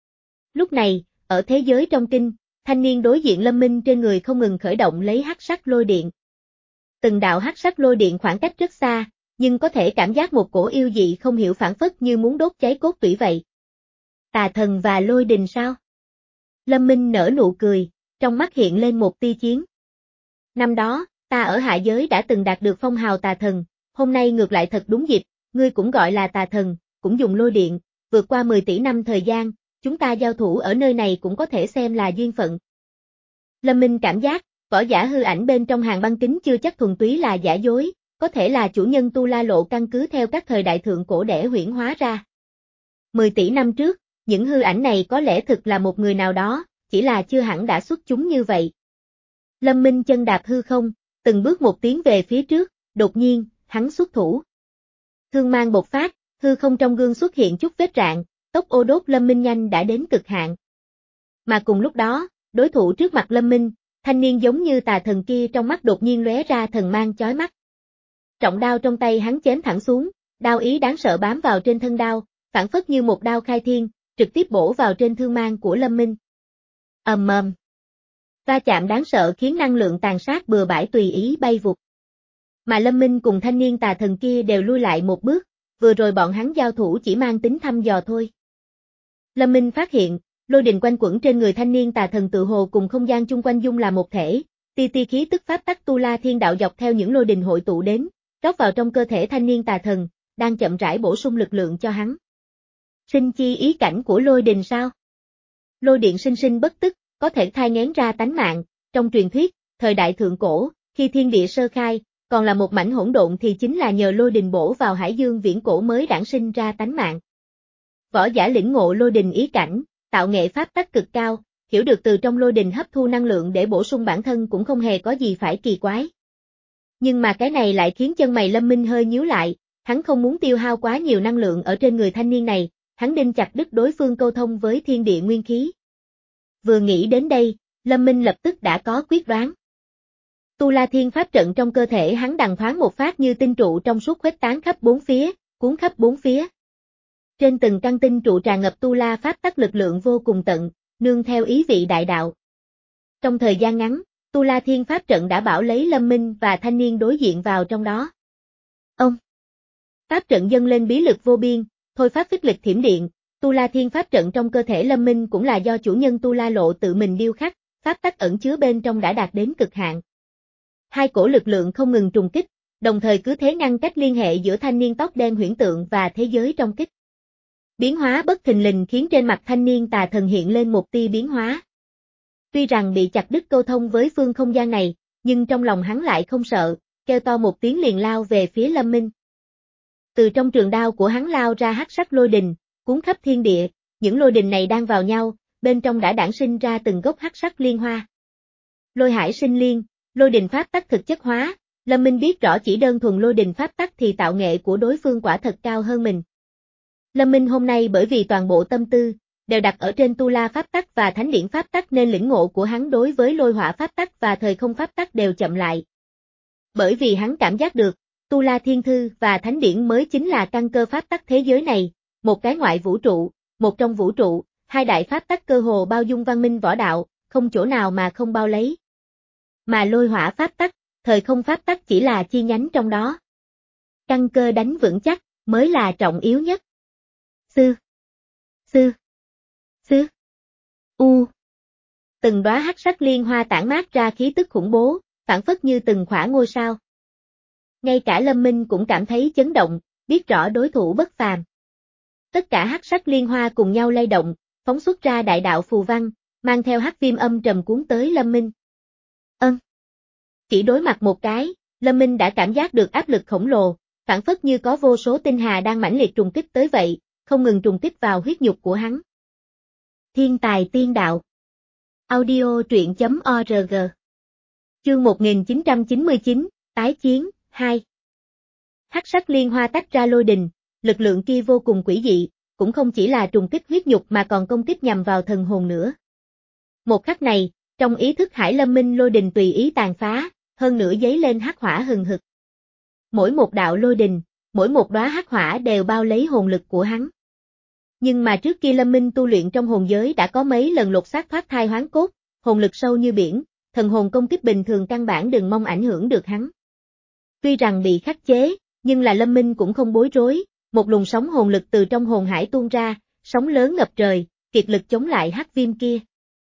Lúc này, ở thế giới trong kinh, thanh niên đối diện Lâm Minh trên người không ngừng khởi động lấy hắc sắc lôi điện. Từng đạo hắc sắc lôi điện khoảng cách rất xa, nhưng có thể cảm giác một cổ yêu dị không hiểu phản phất như muốn đốt cháy cốt tủy vậy. Tà thần và lôi đình sao? Lâm Minh nở nụ cười, trong mắt hiện lên một tia chiến. Năm đó, ta ở hạ giới đã từng đạt được phong hào tà thần, hôm nay ngược lại thật đúng dịp, ngươi cũng gọi là tà thần, cũng dùng lôi điện, vượt qua mười tỷ năm thời gian, chúng ta giao thủ ở nơi này cũng có thể xem là duyên phận. Lâm Minh cảm giác, võ giả hư ảnh bên trong hàng băng kính chưa chắc thuần túy là giả dối, có thể là chủ nhân Tu La Lộ căn cứ theo các thời đại thượng cổ để huyễn hóa ra. mười tỷ năm trước, những hư ảnh này có lẽ thực là một người nào đó, chỉ là chưa hẳn đã xuất chúng như vậy. Lâm Minh chân đạp hư không, từng bước một tiến về phía trước, đột nhiên, hắn xuất thủ. Thương mang bộc phát, hư không trong gương xuất hiện chút vết rạn, tốc ô đốt Lâm Minh nhanh đã đến cực hạn. Mà cùng lúc đó, đối thủ trước mặt Lâm Minh, thanh niên giống như tà thần kia trong mắt đột nhiên lóe ra thần mang chói mắt. Trọng đao trong tay hắn chém thẳng xuống, đao ý đáng sợ bám vào trên thân đao, phản phất như một đao khai thiên, trực tiếp bổ vào trên thương mang của Lâm Minh. Ầm ầm. Va chạm đáng sợ khiến năng lượng tàn sát bừa bãi tùy ý bay vụt. Mà Lâm Minh cùng thanh niên tà thần kia đều lui lại một bước, vừa rồi bọn hắn giao thủ chỉ mang tính thăm dò thôi. Lâm Minh phát hiện, lôi đình quanh quẩn trên người thanh niên tà thần tự hồ cùng không gian chung quanh dung là một thể, ti ti khí tức pháp tắc Tu La Thiên Đạo dọc theo những lôi đình hội tụ đến, rót vào trong cơ thể thanh niên tà thần, đang chậm rãi bổ sung lực lượng cho hắn. Sinh chi ý cảnh của lôi đình sao? Lôi điện sinh sinh bất tức, có thể thai nghén ra tánh mạng, trong truyền thuyết, thời đại thượng cổ, khi thiên địa sơ khai, còn là một mảnh hỗn độn thì chính là nhờ lôi đình bổ vào hải dương viễn cổ mới đản sinh ra tánh mạng. Võ giả lĩnh ngộ lôi đình ý cảnh, tạo nghệ pháp tắc cực cao, hiểu được từ trong lôi đình hấp thu năng lượng để bổ sung bản thân cũng không hề có gì phải kỳ quái. Nhưng mà cái này lại khiến chân mày Lâm Minh hơi nhíu lại, hắn không muốn tiêu hao quá nhiều năng lượng ở trên người thanh niên này, hắn đinh chặt đứt đối phương câu thông với thiên địa nguyên khí. Vừa nghĩ đến đây, Lâm Minh lập tức đã có quyết đoán. Tu La Thiên pháp trận trong cơ thể hắn đằng thoáng một phát như tinh trụ trong suốt khuếch tán khắp bốn phía, cuốn khắp bốn phía. Trên từng căn tinh trụ tràn ngập Tu La pháp tắc lực lượng vô cùng tận, nương theo ý vị đại đạo. Trong thời gian ngắn, Tu La Thiên pháp trận đã bảo lấy Lâm Minh và thanh niên đối diện vào trong đó. Ông! Pháp trận dâng lên bí lực vô biên, thôi pháp phích lịch thiểm điện, Tu La Thiên pháp trận trong cơ thể Lâm Minh cũng là do chủ nhân Tu La Lộ tự mình điêu khắc, pháp tắc ẩn chứa bên trong đã đạt đến cực hạn. Hai cổ lực lượng không ngừng trùng kích, đồng thời cứ thế ngăn cách liên hệ giữa thanh niên tóc đen huyễn tượng và thế giới trong kích. Biến hóa bất thình lình khiến trên mặt thanh niên tà thần hiện lên một tia biến hóa. Tuy rằng bị chặt đứt câu thông với phương không gian này, nhưng trong lòng hắn lại không sợ, kêu to một tiếng liền lao về phía Lâm Minh. Từ trong trường đao của hắn lao ra hắc sắc lôi đình, cuốn khắp thiên địa, những lôi đình này đang vào nhau, bên trong đã đản sinh ra từng gốc hắc sắc liên hoa. Lôi hải sinh liên, lôi đình pháp tắc thực chất hóa, Lâm Minh biết rõ chỉ đơn thuần lôi đình pháp tắc thì tạo nghệ của đối phương quả thật cao hơn mình. Lâm Minh hôm nay bởi vì toàn bộ tâm tư đều đặt ở trên Tu La pháp tắc và Thánh Điển pháp tắc nên lĩnh ngộ của hắn đối với lôi hỏa pháp tắc và thời không pháp tắc đều chậm lại. Bởi vì hắn cảm giác được, Tu La Thiên Thư và Thánh Điển mới chính là căn cơ pháp tắc thế giới này, một cái ngoại vũ trụ, một trong vũ trụ, hai đại pháp tắc cơ hồ bao dung văn minh võ đạo, không chỗ nào mà không bao lấy. Mà lôi hỏa pháp tắc, thời không pháp tắc chỉ là chi nhánh trong đó. Căn cơ đánh vững chắc, mới là trọng yếu nhất. Sư, sư, sư, u. Từng đóa hắc sắc liên hoa tản mát ra khí tức khủng bố, phản phất như từng khỏa ngôi sao. Ngay cả Lâm Minh cũng cảm thấy chấn động, biết rõ đối thủ bất phàm. Tất cả hắc sắc liên hoa cùng nhau lay động, phóng xuất ra đại đạo phù văn, mang theo hắc viêm âm trầm cuốn tới Lâm Minh. Ân. Chỉ đối mặt một cái, Lâm Minh đã cảm giác được áp lực khổng lồ, phản phất như có vô số tinh hà đang mãnh liệt trùng kích tới vậy, không ngừng trùng kích vào huyết nhục của hắn. Thiên tài tiên đạo. Audio truyện chấm org. Chương một nghìn chín trăm chín mươi chín, Tái chiến, hai. Hắc sắc liên hoa tách ra lôi đình, lực lượng kia vô cùng quỷ dị, cũng không chỉ là trùng kích huyết nhục mà còn công kích nhằm vào thần hồn nữa. Một khắc này, trong ý thức Hải Lâm Minh lôi đình tùy ý tàn phá, hơn nữa giấy lên hắc hỏa hừng hực. Mỗi một đạo lôi đình, mỗi một đóa hắc hỏa đều bao lấy hồn lực của hắn. Nhưng mà trước kia Lâm Minh tu luyện trong hồn giới đã có mấy lần lột xác thoát thai hoán cốt, hồn lực sâu như biển, thần hồn công kích bình thường căn bản đừng mong ảnh hưởng được hắn. Tuy rằng bị khắc chế, nhưng là Lâm Minh cũng không bối rối, một luồng sóng hồn lực từ trong hồn hải tuôn ra, sóng lớn ngập trời, kiệt lực chống lại hắc viêm kia.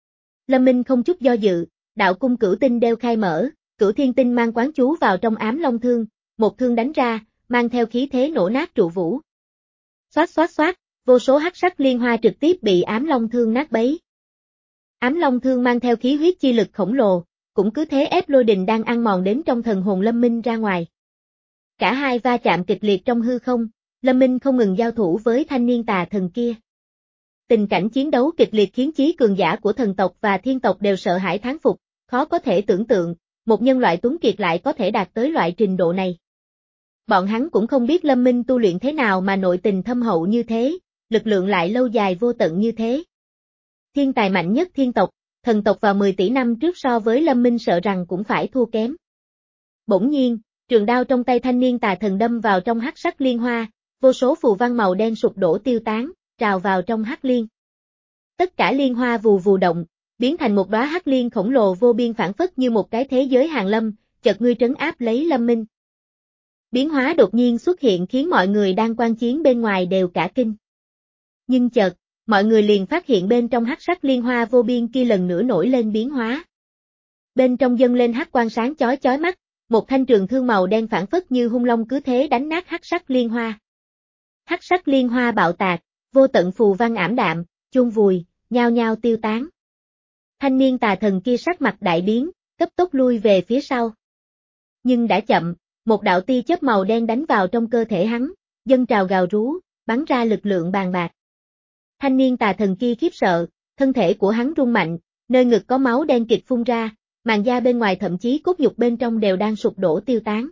Lâm Minh không chút do dự, đạo cung cửu tinh đeo khai mở, cửu thiên tinh mang quán chú vào trong ám long thương, một thương đánh ra, mang theo khí thế nổ nát trụ vũ. Xoát xoát xoát, vô số hắc sắc liên hoa trực tiếp bị ám long thương nát bấy. Ám long thương mang theo khí huyết chi lực khổng lồ, cũng cứ thế ép lôi đình đang ăn mòn đến trong thần hồn Lâm Minh ra ngoài. Cả hai va chạm kịch liệt trong hư không, Lâm Minh không ngừng giao thủ với thanh niên tà thần kia. Tình cảnh chiến đấu kịch liệt khiến chí cường giả của thần tộc và thiên tộc đều sợ hãi thán phục, khó có thể tưởng tượng, một nhân loại tuấn kiệt lại có thể đạt tới loại trình độ này. Bọn hắn cũng không biết Lâm Minh tu luyện thế nào mà nội tình thâm hậu như thế, lực lượng lại lâu dài vô tận như thế. Thiên tài mạnh nhất thiên tộc, thần tộc vào mười tỷ năm trước so với Lâm Minh sợ rằng cũng phải thua kém. Bỗng nhiên, trường đao trong tay thanh niên tà thần đâm vào trong hắc sắc liên hoa, vô số phù văn màu đen sụp đổ tiêu tán, trào vào trong hắc liên. Tất cả liên hoa vù vù động, biến thành một đóa hắc liên khổng lồ vô biên phản phất như một cái thế giới hàng lâm, chợt ngươi trấn áp lấy Lâm Minh. Biến hóa đột nhiên xuất hiện khiến mọi người đang quan chiến bên ngoài đều cả kinh. Nhưng chợt, mọi người liền phát hiện bên trong hắc sắc liên hoa vô biên kia lần nữa nổi lên biến hóa. Bên trong dâng lên hắc quang sáng chói chói mắt, một thanh trường thương màu đen phản phất như hung long cứ thế đánh nát hắc sắc liên hoa. Hắc sắc liên hoa bạo tạc, vô tận phù văn ảm đạm, chôn vùi, nhao nhao tiêu tán. Thanh niên tà thần kia sắc mặt đại biến, cấp tốc lui về phía sau. Nhưng đã chậm, một đạo tia chớp màu đen đánh vào trong cơ thể hắn, dâng trào gào rú, bắn ra lực lượng bàn bạc. Thanh niên tà thần kia khiếp sợ, thân thể của hắn rung mạnh, nơi ngực có máu đen kịch phun ra, màng da bên ngoài thậm chí cốt nhục bên trong đều đang sụp đổ tiêu tán.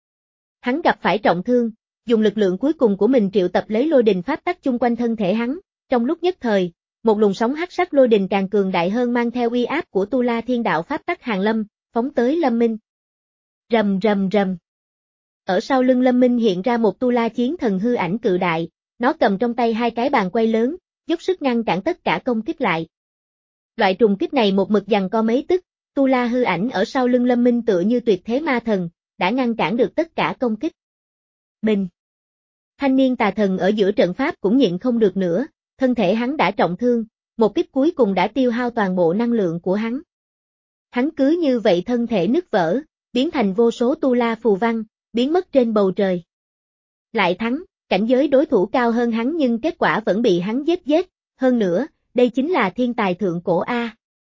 Hắn gặp phải trọng thương, dùng lực lượng cuối cùng của mình triệu tập lấy lôi đình pháp tắc chung quanh thân thể hắn, trong lúc nhất thời, một luồng sóng hắc sắc lôi đình càng cường đại hơn mang theo uy áp của Tu La Thiên Đạo pháp tắc hàng lâm, phóng tới Lâm Minh. Rầm rầm rầm. Ở sau lưng Lâm Minh hiện ra một Tu La chiến thần hư ảnh cự đại, nó cầm trong tay hai cái bàn quay lớn, dốc sức ngăn cản tất cả công kích lại. Loại trùng kích này một mực giằng co mấy tức, Tu La hư ảnh ở sau lưng Lâm Minh tựa như tuyệt thế ma thần, đã ngăn cản được tất cả công kích. Bình. Thanh niên tà thần ở giữa trận pháp cũng nhịn không được nữa, thân thể hắn đã trọng thương, một kích cuối cùng đã tiêu hao toàn bộ năng lượng của hắn. Hắn cứ như vậy thân thể nứt vỡ, biến thành vô số Tu La phù văn, biến mất trên bầu trời. Lại thắng, cảnh giới đối thủ cao hơn hắn nhưng kết quả vẫn bị hắn giết giết, hơn nữa, đây chính là thiên tài thượng cổ A.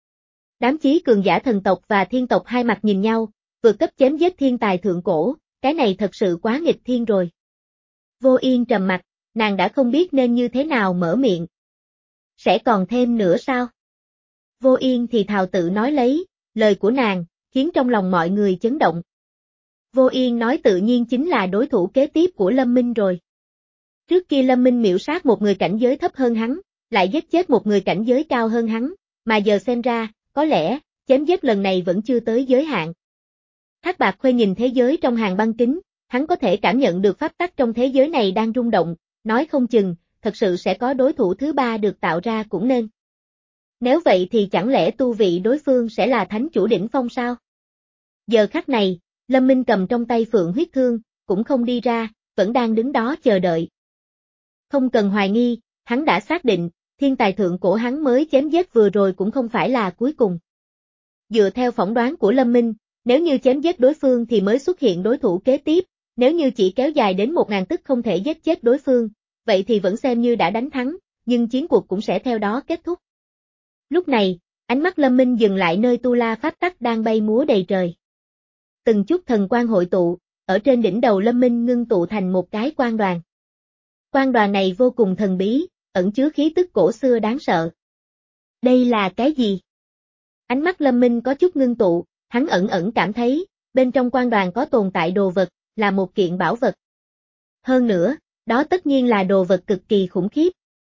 Đám chí cường giả thần tộc và thiên tộc hai mặt nhìn nhau, vượt cấp chém giết thiên tài thượng cổ, cái này thật sự quá nghịch thiên rồi. Vô Yên trầm mặt, nàng đã không biết nên như thế nào mở miệng. Sẽ còn thêm nữa sao? Vô Yên thì thào tự nói lấy, lời của nàng, khiến trong lòng mọi người chấn động. Vô Yên nói tự nhiên chính là đối thủ kế tiếp của Lâm Minh rồi. Trước kia Lâm Minh miểu sát một người cảnh giới thấp hơn hắn, lại giết chết một người cảnh giới cao hơn hắn, mà giờ xem ra, có lẽ, chém giết lần này vẫn chưa tới giới hạn. Thác Bạc Khuê nhìn thế giới trong hàng băng kính, hắn có thể cảm nhận được pháp tắc trong thế giới này đang rung động, nói không chừng, thật sự sẽ có đối thủ thứ ba được tạo ra cũng nên. Nếu vậy thì chẳng lẽ tu vị đối phương sẽ là thánh chủ đỉnh phong sao? Giờ khắc này, Lâm Minh cầm trong tay Phượng huyết thương, cũng không đi ra, vẫn đang đứng đó chờ đợi. Không cần hoài nghi, hắn đã xác định, thiên tài thượng cổ hắn mới chém giết vừa rồi cũng không phải là cuối cùng. Dựa theo phỏng đoán của Lâm Minh, nếu như chém giết đối phương thì mới xuất hiện đối thủ kế tiếp, nếu như chỉ kéo dài đến một ngàn tức không thể giết chết đối phương, vậy thì vẫn xem như đã đánh thắng, nhưng chiến cuộc cũng sẽ theo đó kết thúc. Lúc này, ánh mắt Lâm Minh dừng lại nơi Tu La pháp tắc đang bay múa đầy trời. Từng chút thần quang hội tụ, ở trên đỉnh đầu Lâm Minh ngưng tụ thành một cái quang đoàn. Quang đoàn này vô cùng thần bí, ẩn chứa khí tức cổ xưa đáng sợ. Đây là cái gì? Ánh mắt Lâm Minh có chút ngưng tụ, hắn ẩn ẩn cảm thấy, bên trong quang đoàn có tồn tại đồ vật, là một kiện bảo vật. Hơn nữa, đó tất nhiên là đồ vật cực kỳ khủng khiếp.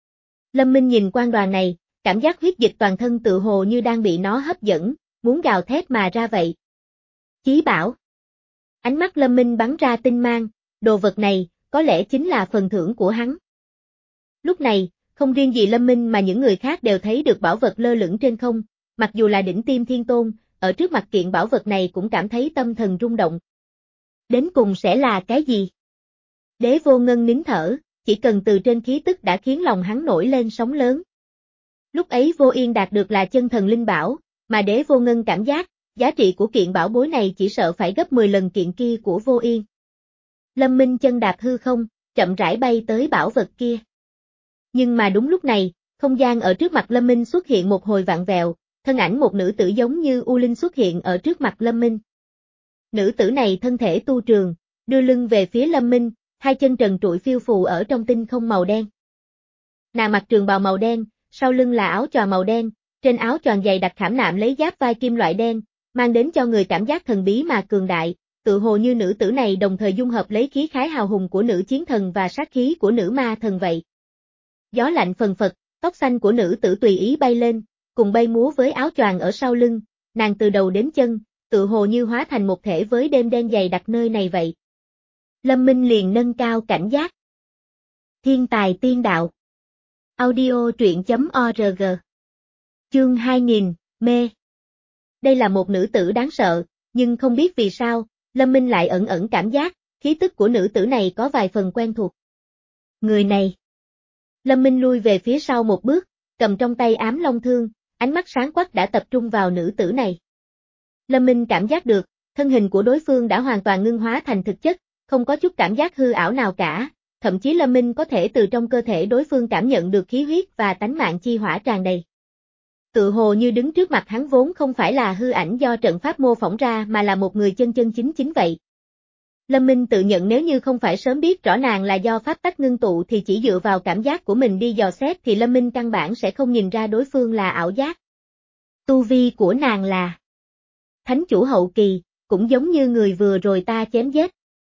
Lâm Minh nhìn quang đoàn này, cảm giác huyết dịch toàn thân tự hồ như đang bị nó hấp dẫn, muốn gào thét mà ra vậy. Chí bảo. Ánh mắt Lâm Minh bắn ra tinh mang, đồ vật này, có lẽ chính là phần thưởng của hắn. Lúc này, không riêng gì Lâm Minh mà những người khác đều thấy được bảo vật lơ lửng trên không, mặc dù là đỉnh tiêm thiên tôn, ở trước mặt kiện bảo vật này cũng cảm thấy tâm thần rung động. Đến cùng sẽ là cái gì? Đế Vô Ngân nín thở, chỉ cần từ trên khí tức đã khiến lòng hắn nổi lên sóng lớn. Lúc ấy Vô Yên đạt được là chân thần linh bảo, mà Đế Vô Ngân cảm giác, giá trị của kiện bảo bối này chỉ sợ phải gấp mười lần kiện kia của Vô Yên. Lâm Minh chân đạp hư không, chậm rãi bay tới bảo vật kia. Nhưng mà đúng lúc này, không gian ở trước mặt Lâm Minh xuất hiện một hồi vạn vẹo, thân ảnh một nữ tử giống như U Linh xuất hiện ở trước mặt Lâm Minh. Nữ tử này thân thể tu trường, đưa lưng về phía Lâm Minh, hai chân trần trụi phiêu phù ở trong tinh không màu đen. Nàng mặc trường bào màu đen, sau lưng là áo choàng màu đen, trên áo choàng dày đặc khảm nạm lấy giáp vai kim loại đen, mang đến cho người cảm giác thần bí mà cường đại, tự hồ như nữ tử này đồng thời dung hợp lấy khí khái hào hùng của nữ chiến thần và sát khí của nữ ma thần vậy. Gió lạnh phần phật, tóc xanh của nữ tử tùy ý bay lên, cùng bay múa với áo choàng ở sau lưng, nàng từ đầu đến chân, tự hồ như hóa thành một thể với đêm đen dày đặc nơi này vậy. Lâm Minh liền nâng cao cảnh giác. Thiên tài tiên đạo. Audio truyện chấm org. Chương hai nghìn, mê. Đây là một nữ tử đáng sợ, nhưng không biết vì sao, Lâm Minh lại ẩn ẩn cảm giác, khí tức của nữ tử này có vài phần quen thuộc. Người này. Lâm Minh lui về phía sau một bước, cầm trong tay ám long thương, ánh mắt sáng quắc đã tập trung vào nữ tử này. Lâm Minh cảm giác được, thân hình của đối phương đã hoàn toàn ngưng hóa thành thực chất, không có chút cảm giác hư ảo nào cả, thậm chí Lâm Minh có thể từ trong cơ thể đối phương cảm nhận được khí huyết và tánh mạng chi hỏa tràn đầy. Tự hồ như đứng trước mặt hắn vốn không phải là hư ảnh do trận pháp mô phỏng ra mà là một người chân chân chính chính vậy. Lâm Minh tự nhận nếu như không phải sớm biết rõ nàng là do pháp tắc ngưng tụ thì chỉ dựa vào cảm giác của mình đi dò xét thì Lâm Minh căn bản sẽ không nhìn ra đối phương là ảo giác. Tu vi của nàng là thánh chủ hậu kỳ, cũng giống như người vừa rồi ta chém giết.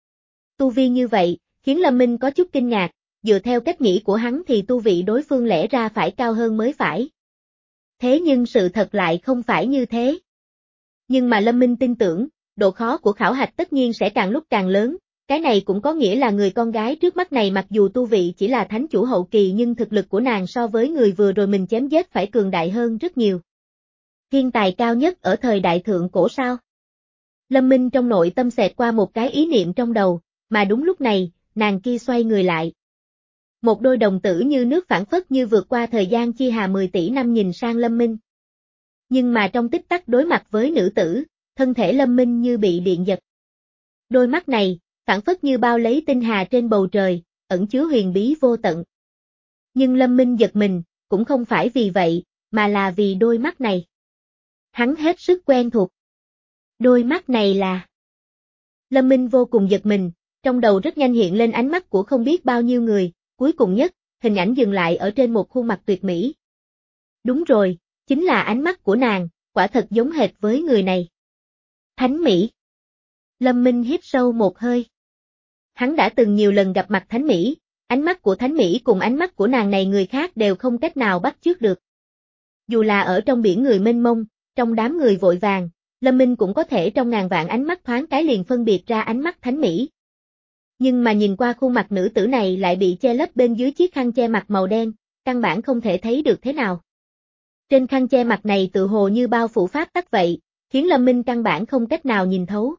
Tu vi như vậy, khiến Lâm Minh có chút kinh ngạc, dựa theo cách nghĩ của hắn thì tu vị đối phương lẽ ra phải cao hơn mới phải. Thế nhưng sự thật lại không phải như thế. Nhưng mà Lâm Minh tin tưởng, độ khó của khảo hạch tất nhiên sẽ càng lúc càng lớn, cái này cũng có nghĩa là người con gái trước mắt này mặc dù tu vị chỉ là thánh chủ hậu kỳ nhưng thực lực của nàng so với người vừa rồi mình chém giết phải cường đại hơn rất nhiều. Thiên tài cao nhất ở thời đại thượng cổ sao? Lâm Minh trong nội tâm xẹt qua một cái ý niệm trong đầu, mà đúng lúc này, nàng kia xoay người lại. Một đôi đồng tử như nước phảng phất như vượt qua thời gian chi hà mười tỷ năm nhìn sang Lâm Minh. Nhưng mà trong tích tắc đối mặt với nữ tử, thân thể Lâm Minh như bị điện giật. Đôi mắt này, phảng phất như bao lấy tinh hà trên bầu trời, ẩn chứa huyền bí vô tận. Nhưng Lâm Minh giật mình, cũng không phải vì vậy, mà là vì đôi mắt này. Hắn hết sức quen thuộc. Đôi mắt này là... Lâm Minh vô cùng giật mình, trong đầu rất nhanh hiện lên ánh mắt của không biết bao nhiêu người, cuối cùng nhất, hình ảnh dừng lại ở trên một khuôn mặt tuyệt mỹ. Đúng rồi, chính là ánh mắt của nàng, quả thật giống hệt với người này. Thánh Mỹ. Lâm Minh hít sâu một hơi. Hắn đã từng nhiều lần gặp mặt Thánh Mỹ, ánh mắt của Thánh Mỹ cùng ánh mắt của nàng này người khác đều không cách nào bắt chước được. Dù là ở trong biển người mênh mông, trong đám người vội vàng, Lâm Minh cũng có thể trong ngàn vạn ánh mắt thoáng cái liền phân biệt ra ánh mắt Thánh Mỹ. Nhưng mà nhìn qua khuôn mặt nữ tử này lại bị che lấp bên dưới chiếc khăn che mặt màu đen, căn bản không thể thấy được thế nào. Trên khăn che mặt này tự hồ như bao phủ pháp tắc vậy, khiến Lâm Minh căn bản không cách nào nhìn thấu.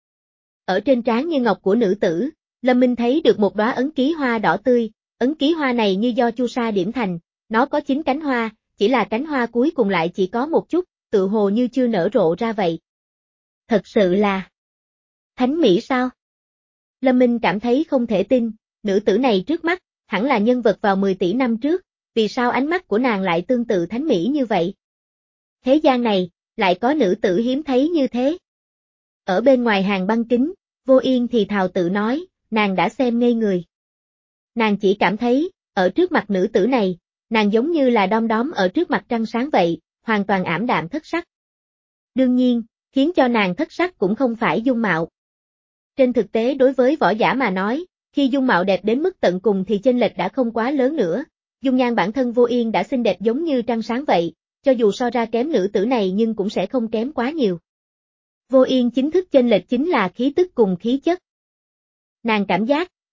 Ở trên trán như ngọc của nữ tử, Lâm Minh thấy được một đóa ấn ký hoa đỏ tươi, ấn ký hoa này như do chu sa điểm thành, nó có chín cánh hoa, chỉ là cánh hoa cuối cùng lại chỉ có một chút, tự hồ như chưa nở rộ ra vậy. Thật sự là... Thánh Mỹ sao? Lâm Minh cảm thấy không thể tin, nữ tử này trước mắt, hẳn là nhân vật vào mười tỷ năm trước, vì sao ánh mắt của nàng lại tương tự Thánh Mỹ như vậy? Thế gian này, lại có nữ tử hiếm thấy như thế. Ở bên ngoài hàng băng kính, Vô Yên thì thào tự nói, nàng đã xem ngây người. Nàng chỉ cảm thấy, ở trước mặt nữ tử này, nàng giống như là đom đóm ở trước mặt trăng sáng vậy, hoàn toàn ảm đạm thất sắc. Đương nhiên, khiến cho nàng thất sắc cũng không phải dung mạo. Trên thực tế đối với võ giả mà nói, khi dung mạo đẹp đến mức tận cùng thì chênh lệch đã không quá lớn nữa, dung nhan bản thân Vô Yên đã xinh đẹp giống như trăng sáng vậy, cho dù so ra kém nữ tử này nhưng cũng sẽ không kém quá nhiều. Vô Yên chính thức chênh lệch chính là khí tức cùng khí chất. Nàng cảm giác,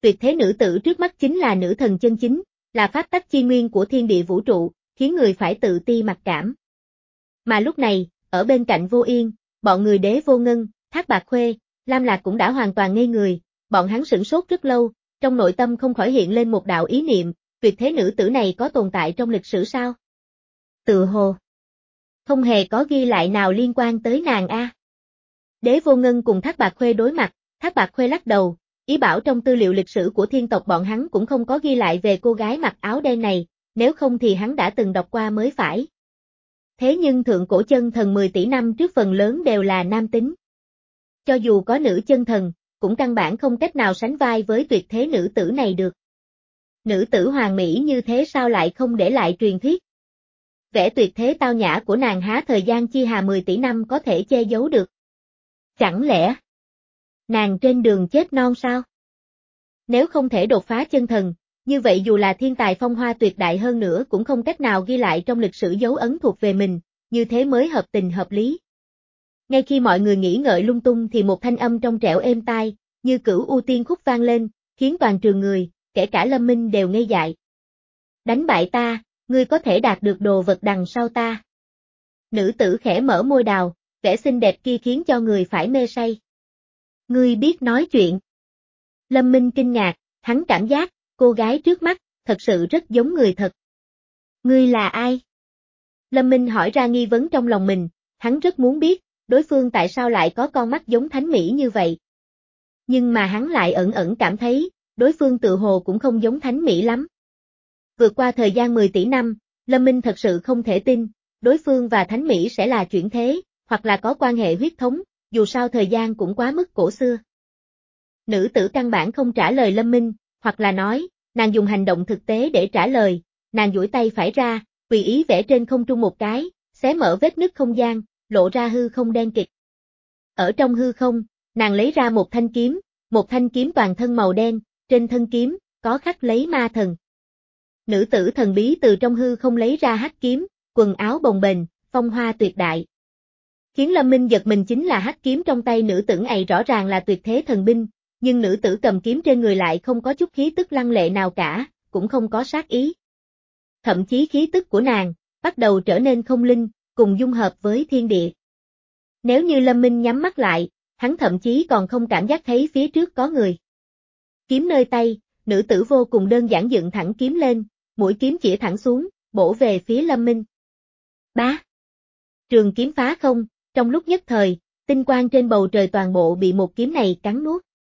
tuyệt thế nữ tử trước mắt chính là nữ thần chân chính, là pháp tắc chi nguyên của thiên địa vũ trụ, khiến người phải tự ti mặc cảm. Mà lúc này, ở bên cạnh Vô Yên, bọn người Đế Vô Ngân, Thác Bạt Khuê, Lam Lạc cũng đã hoàn toàn ngây người, bọn hắn sửng sốt rất lâu, trong nội tâm không khỏi hiện lên một đạo ý niệm, tuyệt thế nữ tử này có tồn tại trong lịch sử sao? Tự hồ không hề có ghi lại nào liên quan tới nàng a. Đế Vô Ngân cùng Thác Bạt Khuê đối mặt, Thác Bạt Khuê lắc đầu, ý bảo trong tư liệu lịch sử của thiên tộc bọn hắn cũng không có ghi lại về cô gái mặc áo đen này, nếu không thì hắn đã từng đọc qua mới phải. Thế nhưng thượng cổ chân thần mười tỷ năm trước phần lớn đều là nam tính. Cho dù có nữ chân thần, cũng căn bản không cách nào sánh vai với tuyệt thế nữ tử này được. Nữ tử hoàn mỹ như thế sao lại không để lại truyền thuyết? Vẻ tuyệt thế tao nhã của nàng há thời gian chi hà mười tỷ năm có thể che giấu được? Chẳng lẽ nàng trên đường chết non sao? Nếu không thể đột phá chân thần, như vậy dù là thiên tài phong hoa tuyệt đại hơn nữa cũng không cách nào ghi lại trong lịch sử dấu ấn thuộc về mình, như thế mới hợp tình hợp lý. Ngay khi mọi người nghĩ ngợi lung tung thì một thanh âm trong trẻo êm tai, như cửu u tiên khúc vang lên, khiến toàn trường người, kể cả Lâm Minh đều ngây dại. Đánh bại ta, ngươi có thể đạt được đồ vật đằng sau ta. Nữ tử khẽ mở môi đào, vẻ xinh đẹp kia khiến cho người phải mê say. Ngươi biết nói chuyện. Lâm Minh kinh ngạc, hắn cảm giác, cô gái trước mắt, thật sự rất giống người thật. Ngươi là ai? Lâm Minh hỏi ra nghi vấn trong lòng mình, hắn rất muốn biết, đối phương tại sao lại có con mắt giống thánh mỹ như vậy. Nhưng mà hắn lại ẩn ẩn cảm thấy, đối phương tự hồ cũng không giống thánh mỹ lắm. Vượt qua thời gian mười tỷ năm, Lâm Minh thật sự không thể tin, đối phương và thánh mỹ sẽ là chuyển thế, hoặc là có quan hệ huyết thống, dù sao thời gian cũng quá mức cổ xưa. Nữ tử căn bản không trả lời Lâm Minh, hoặc là nói, nàng dùng hành động thực tế để trả lời, nàng duỗi tay phải ra, tùy ý vẽ trên không trung một cái, xé mở vết nứt không gian, lộ ra hư không đen kịt. Ở trong hư không, nàng lấy ra một thanh kiếm, một thanh kiếm toàn thân màu đen, trên thân kiếm, có khắc lấy ma thần. Nữ tử thần bí từ trong hư không lấy ra hắc kiếm, quần áo bồng bềnh, phong hoa tuyệt đại. Khiến Lâm Minh giật mình chính là hắc kiếm trong tay nữ tử này rõ ràng là tuyệt thế thần binh, nhưng nữ tử cầm kiếm trên người lại không có chút khí tức lăng lệ nào cả, cũng không có sát ý. Thậm chí khí tức của nàng, bắt đầu trở nên không linh, cùng dung hợp với thiên địa. Nếu như Lâm Minh nhắm mắt lại, hắn thậm chí còn không cảm giác thấy phía trước có người. Kiếm nơi tay, nữ tử vô cùng đơn giản dựng thẳng kiếm lên, mũi kiếm chĩa thẳng xuống, bổ về phía Lâm Minh. Bá! Trường kiếm phá không, trong lúc nhất thời, tinh quang trên bầu trời toàn bộ bị một kiếm này cắn nuốt.